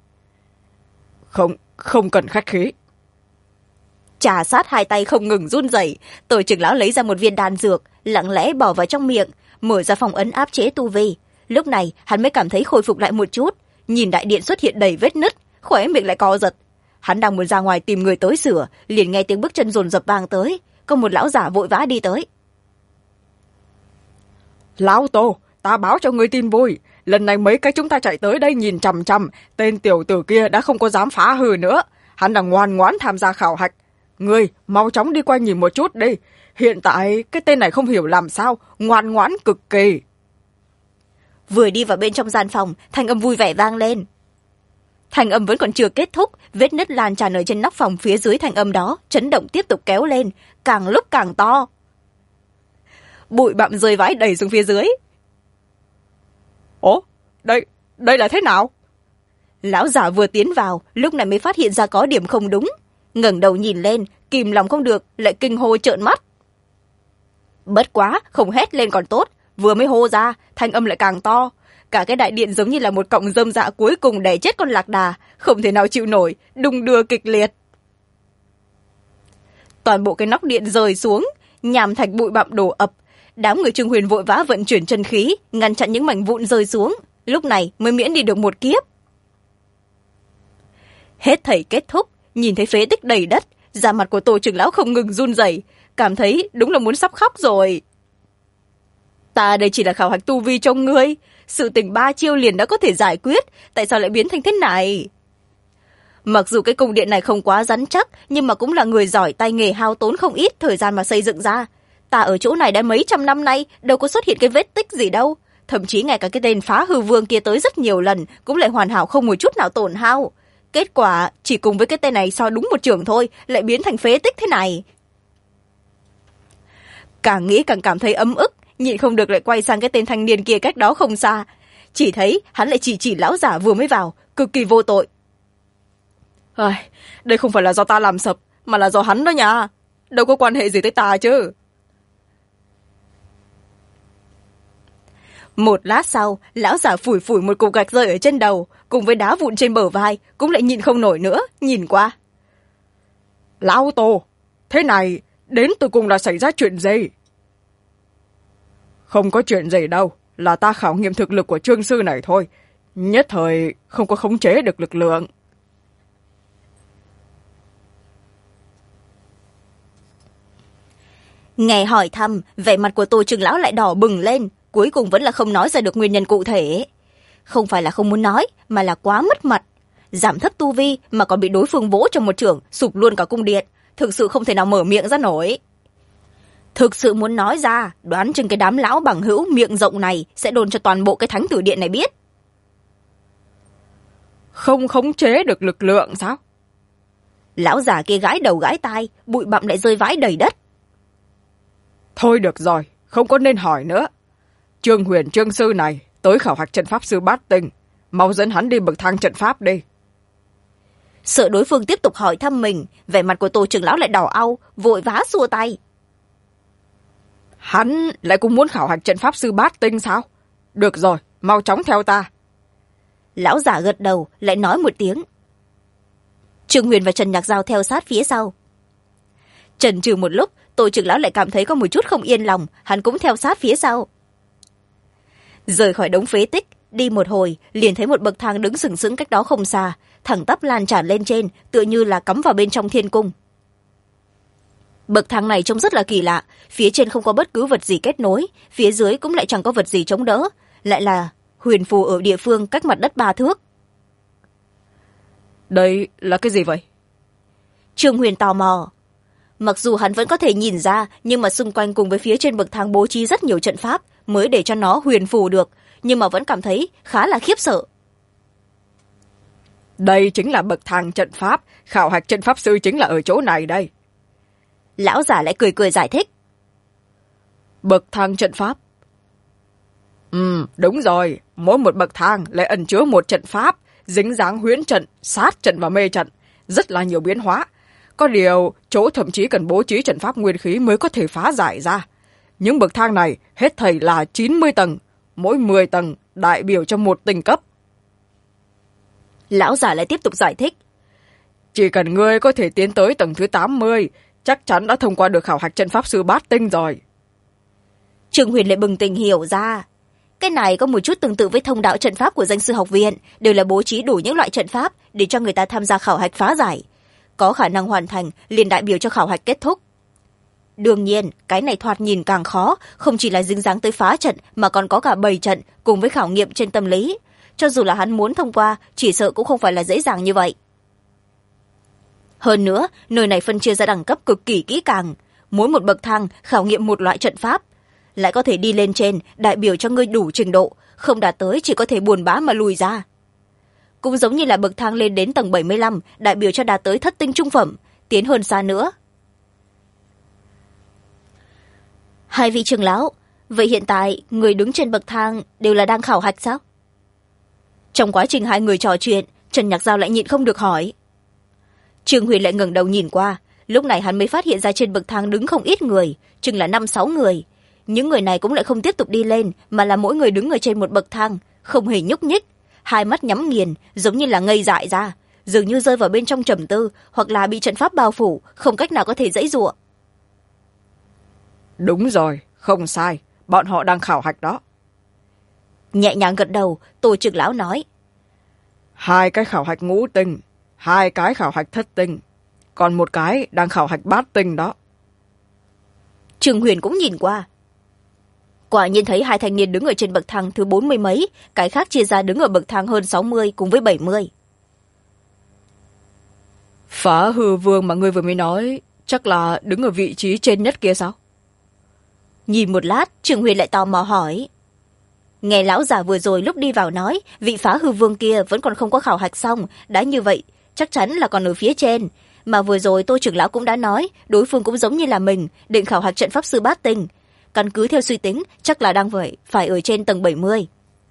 Không cần khách khí. Trà sát 2 tay không ngừng run rẩy, Tổ trưởng lão lấy ra một viên đan dược, lặng lẽ bỏ vào trong miệng, mở ra phong ấn áp chế tu vi. Lúc này, hắn mới cảm thấy khôi phục lại một chút, nhìn đại điện xuất hiện đầy vết nứt, khóe miệng lại co giật. Hắn đang muốn ra ngoài tìm người tới sửa, liền nghe tiếng bước chân dồn dập vang tới, có một lão giả vội vã đi tới. Lão Tô, ta báo cho ngươi tin vui, lần này mấy cái chúng ta chạy tới đây nhìn chằm chằm, tên tiểu tử kia đã không có dám phá hư nữa, hắn đang ngoan ngoãn tham gia khảo hạch. Ngươi mau chóng đi qua nhìn một chút đi, hiện tại cái tên này không hiểu làm sao ngoan ngoãn cực kỳ. Vừa đi vào bên trong gian phòng, thanh âm vui vẻ vang lên. Thanh âm vẫn còn chưa kết thúc, vết nứt lan tràn ở trên nóc phòng phía dưới thanh âm đó, chấn động tiếp tục kéo lên, càng lúc càng to. Bụi bặm rơi vãi đầy xuống phía dưới. Ủa, đây là thế nào? Lão giả vừa tiến vào, lúc này mới phát hiện ra có điểm không đúng. Ngẩng đầu nhìn lên, kìm lòng không được, lại kinh hô trợn mắt. Bất quá, không hét lên còn tốt, vừa mới hô ra, thanh âm lại càng to. Cả cái đại điện giống như là một cọng rơm rạ cuối cùng đè chết con lạc đà, không thể nào chịu nổi, đung đưa kịch liệt. Toàn bộ cái nóc điện rơi xuống, nhàm thạch bụi bặm đổ ập. Đám người Trương Huyền vội vã vận chuyển chân khí, ngăn chặn những mảnh vụn rơi xuống, lúc này mới miễn đi được một kiếp. Hết thảy kết thúc, nhìn thấy phế tích đầy đất, da mặt của Tổ trưởng lão không ngừng run rẩy, cảm thấy đúng là muốn sắp khóc rồi. Ta đây chỉ là khảo hạch tu vi cho ngươi, sự tình 3 chiêu liền đã có thể giải quyết, tại sao lại biến thành thế này? Mặc dù cái cung điện này không quá rắn chắc, nhưng mà cũng là người giỏi tay nghề hao tốn không ít thời gian mà xây dựng ra. Ta ở chỗ này đã mấy trăm năm nay, đâu có xuất hiện cái vết tích gì đâu. Thậm chí ngay cả cái tên phá hư vương kia tới rất nhiều lần, cũng lại hoàn hảo không một chút nào tổn hao. Kết quả, chỉ cùng với cái tên này so đúng một trường thôi, lại biến thành phế tích thế này. Càng nghĩ càng cảm thấy ấm ức, nhịn không được lại quay sang cái tên thanh niên kia cách đó không xa. Chỉ thấy hắn lại chỉ lão giả vừa mới vào, cực kỳ vô tội. Đây không phải là do ta làm sập, mà là do hắn đó nha. Đâu có quan hệ gì tới ta chứ. Một lát sau, lão giả phủi phủi một cục gạch rơi ở trên đầu, cùng với đá vụn trên bờ vai, cũng lại nhịn không nổi nữa, nhìn qua. Lão Tô, thế này, đến từ cùng là xảy ra chuyện gì? Không có chuyện gì đâu, là ta khảo nghiệm thực lực của Trương sư này thôi. Nhất thời không có khống chế được lực lượng. Nghe hỏi thăm, vẻ mặt của Tô trưởng lão lại đỏ bừng lên, cuối cùng vẫn là không nói ra được nguyên nhân cụ thể. Không phải là không muốn nói, mà là quá mất mặt. Giảm thấp tu vi mà còn bị đối phương vỗ trong một chưởng, sụp luôn cả cung điện, thực sự không thể nào mở miệng ra nổi. Thực sự muốn nói ra, đoán chừng cái đám lão bằng hữu miệng rộng này sẽ đồn cho toàn bộ cái thánh tử điện này biết. Không khống chế được lực lượng sao? Lão già kia gãi đầu gãi tai, bụi bặm lại rơi vãi đầy đất. Thôi được rồi, không có nên hỏi nữa. Trương Huyền Trương sư này tới khảo hạch trận pháp sư bát tinh, mau dẫn hắn đi bậc thang trận pháp đi. Sợ đối phương tiếp tục hỏi thăm mình, vẻ mặt của Tô trưởng lão lại đỏ au, vội vã xua tay. Hắn lại cũng muốn khảo hạch trận pháp sư bát tinh sao? Được rồi, mau chóng theo ta. Lão giả gật đầu, lại nói một tiếng. Trương Huyền và Trần Nhạc Giao theo sát phía sau. Chần chừ một lúc, Tô trưởng lão lại cảm thấy có một chút không yên lòng, hắn cũng theo sát phía sau. Rời khỏi đống phế tích, đi một hồi, liền thấy một bậc thang đứng sừng sững cách đó không xa, thẳng tắp lan tràn lên trên, tựa như là cắm vào bên trong thiên cung. Bậc thang này trông rất là kỳ lạ, phía trên không có bất cứ vật gì kết nối, phía dưới cũng lại chẳng có vật gì chống đỡ, lại là huyền phù ở địa phương cách mặt đất 3 thước, đây là cái gì vậy? Trương Huyền tò mò. Mặc dù hắn vẫn có thể nhìn ra, nhưng mà xung quanh cùng với phía trên bậc thang bố trí rất nhiều trận pháp mới để cho nó huyền phù được, nhưng mà vẫn cảm thấy khá là khiếp sợ. Đây chính là bậc thang trận pháp, khảo hạch trận pháp sư chính là ở chỗ này đây. Lão giả lại cười cười giải thích. Bậc thang trận pháp? Đúng rồi, mỗi một bậc thang lại ẩn chứa một trận pháp, dính dáng huyễn trận, sát trận và mê trận, rất là nhiều biến hóa. Có điều, chỗ thậm chí cần bố trí trận pháp nguyên khí mới có thể phá giải ra. Những bậc thang này hết thảy là 90 tầng, mỗi 10 tầng đại biểu cho một tinh cấp. Lão giả lại tiếp tục giải thích. Chỉ cần ngươi có thể tiến tới tầng thứ 80, chắc chắn đã thông qua được khảo hạch trận pháp sư bát tinh rồi. Trương Huyền lại bừng tỉnh hiểu ra. Cái này có một chút tương tự với thông đạo trận pháp của danh sư học viện, đều là bố trí đủ những loại trận pháp để cho người ta tham gia khảo hạch phá giải. Có khả năng hoàn thành liền đại biểu cho khảo hạch kết thúc. Đương nhiên, cái này thoạt nhìn càng khó, không chỉ là dính dáng tới phá trận mà còn có cả bày trận cùng với khảo nghiệm trên tâm lý. Cho dù là hắn muốn thông qua, chỉ sợ cũng không phải là dễ dàng như vậy. Hơn nữa, nơi này phân chia ra đẳng cấp cực kỳ kỹ càng. Mỗi một bậc thang khảo nghiệm một loại trận pháp. Lại có thể đi lên trên, đại biểu cho ngươi đủ trình độ, không đạt tới chỉ có thể buồn bã mà lùi ra. Cũng giống như là bậc thang lên đến tầng 75, đại biểu cho đạt tới thất tinh trung phẩm, tiến hơn xa nữa. Hai vị trưởng lão, vậy hiện tại người đứng trên bậc thang đều là đang khảo hạch sao? Trong quá trình hai người trò chuyện, Trần Nhạc Giao lại nhịn không được hỏi. Trương Huyền lại ngẩng đầu nhìn qua, lúc này hắn mới phát hiện ra trên bậc thang đứng không ít người, chừng là 5-6 người. Những người này cũng lại không tiếp tục đi lên, mà là mỗi người đứng ở trên một bậc thang, không hề nhúc nhích, hai mắt nhắm nghiền, giống như là ngây dại ra, dường như rơi vào bên trong trầm tư, hoặc là bị trận pháp bao phủ, không cách nào có thể giãy giụa. Đúng rồi, không sai, bọn họ đang khảo hạch đó. Nhẹ nhàng gật đầu, Tô trưởng lão nói. 2 cái khảo hạch ngũ tinh, 2 cái khảo hạch thất tinh, còn một cái đang khảo hạch bát tinh đó. Trương Huyền cũng nhìn qua. Quả nhiên thấy hai thanh niên đứng ở trên bậc thang thứ 40 mấy, cái khác chia ra đứng ở bậc thang hơn 60 cùng với 70. Phá hư vương mà ngươi vừa mới nói, chắc là đứng ở vị trí trên nhất kia sao? Nhìn một lát, Trương Huyền lại tò mò hỏi. Nghe lão già vừa rồi lúc đi vào nói, vị phá hư vương kia vẫn còn không có khảo hạch xong, đã như vậy, chắc chắn là còn ở phía trên. Mà vừa rồi Tô trưởng lão cũng đã nói, đối phương cũng giống như là mình, định khảo hạch trận pháp sư bát tinh. Căn cứ theo suy tính, chắc là đang vậy, phải ở trên tầng 70.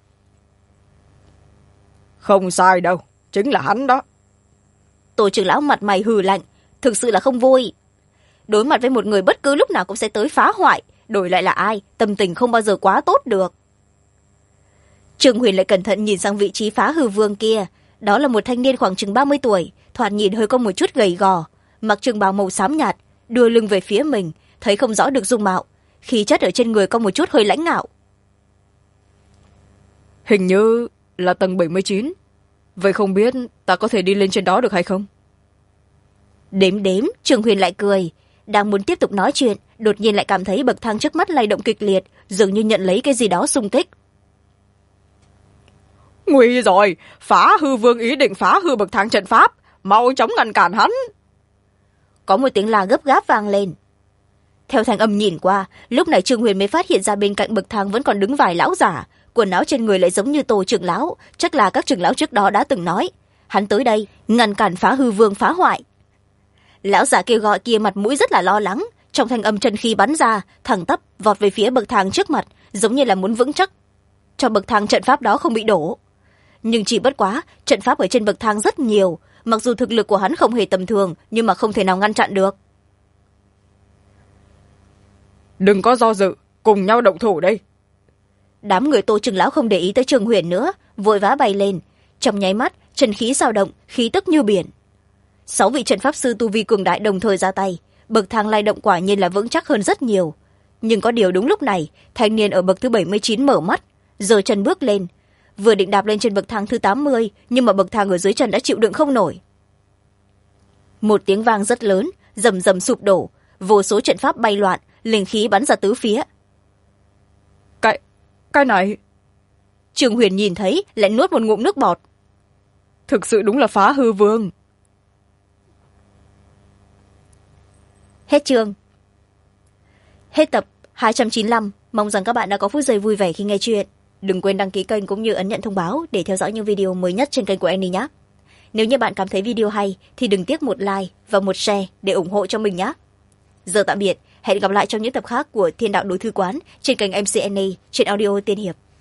Không sai đâu, chính là hắn đó. Tô trưởng lão mặt mày hừ lạnh, thực sự là không vui. Đối mặt với một người bất cứ lúc nào cũng sẽ tới phá hoại, đổi lại là ai, tâm tình không bao giờ quá tốt được. Trương Huyền lại cẩn thận nhìn sang vị trí phá hư vương kia. Đó là một thanh niên khoảng chừng 30 tuổi, thoạt nhìn hơi có một chút gầy gò, mặc trường bào màu xám nhạt, đưa lưng về phía mình, thấy không rõ được dung mạo, khí chất ở trên người có một chút hơi lãnh ngạo. Hình như là tầng 79. Vậy không biết ta có thể đi lên trên đó được hay không? Đếm đếm, Trương Huyền lại cười. Đang muốn tiếp tục nói chuyện, đột nhiên lại cảm thấy bậc thang trước mắt lay động kịch liệt, dường như nhận lấy cái gì đó xung kích. Nguy rồi, phá hư vương ý định phá hư bậc thang trận pháp, mau chóng ngăn cản hắn. Có một tiếng la gấp gáp vang lên. Theo thanh âm nhìn qua, lúc này Trương Huyền mới phát hiện ra bên cạnh bậc thang vẫn còn đứng vài lão giả, quần áo trên người lại giống như Tô trưởng lão, chắc là các trưởng lão trước đó đã từng nói, hắn tới đây ngăn cản phá hư vương phá hoại. Lão giả kêu gọi kia mặt mũi rất là lo lắng, trong thanh âm chân khí bắn ra, thẳng tắp vọt về phía bậc thang trước mặt, giống như là muốn vững chắc cho bậc thang trận pháp đó không bị đổ. Nhưng chỉ bất quá, trận pháp ở trên bậc thang rất nhiều, mặc dù thực lực của hắn không hề tầm thường, nhưng mà không thể nào ngăn chặn được. Đừng có do dự, cùng nhau động thủ đây. Đám người Tô trưởng lão không để ý tới Trương Huyền nữa, vội vã bay lên. Trong nháy mắt, chân khí dao động, khí tức như biển. 6 vị trận pháp sư tu vi cường đại đồng thời ra tay, bậc thang lay động quả nhiên là vững chắc hơn rất nhiều. Nhưng có điều đúng lúc này, thanh niên ở bậc thứ 79 mở mắt, giơ chân bước lên, vừa định đạp lên trên bậc thang thứ 80, nhưng mà bậc thang ở dưới chân đã chịu đựng không nổi. Một tiếng vang rất lớn, rầm rầm sụp đổ, vô số trận pháp bay loạn, linh khí bắn ra tứ phía. Cái này... Trương Huyền nhìn thấy, lại nuốt một ngụm nước bọt. thực sự đúng là phá hư vương. Hết chương. Hết tập 295. Mong rằng các bạn đã có phút giây vui vẻ khi nghe chuyện. Đừng quên đăng ký kênh cũng như ấn nhận thông báo để theo dõi những video mới nhất trên kênh của Annie nhé. Nếu như bạn cảm thấy video hay thì đừng tiếc một like và một share để ủng hộ cho mình nhé. Giờ tạm biệt, hẹn gặp lại trong những tập khác của Thiên đạo đối thư quán trên kênh MC Annie trên audio Tiên Hiệp.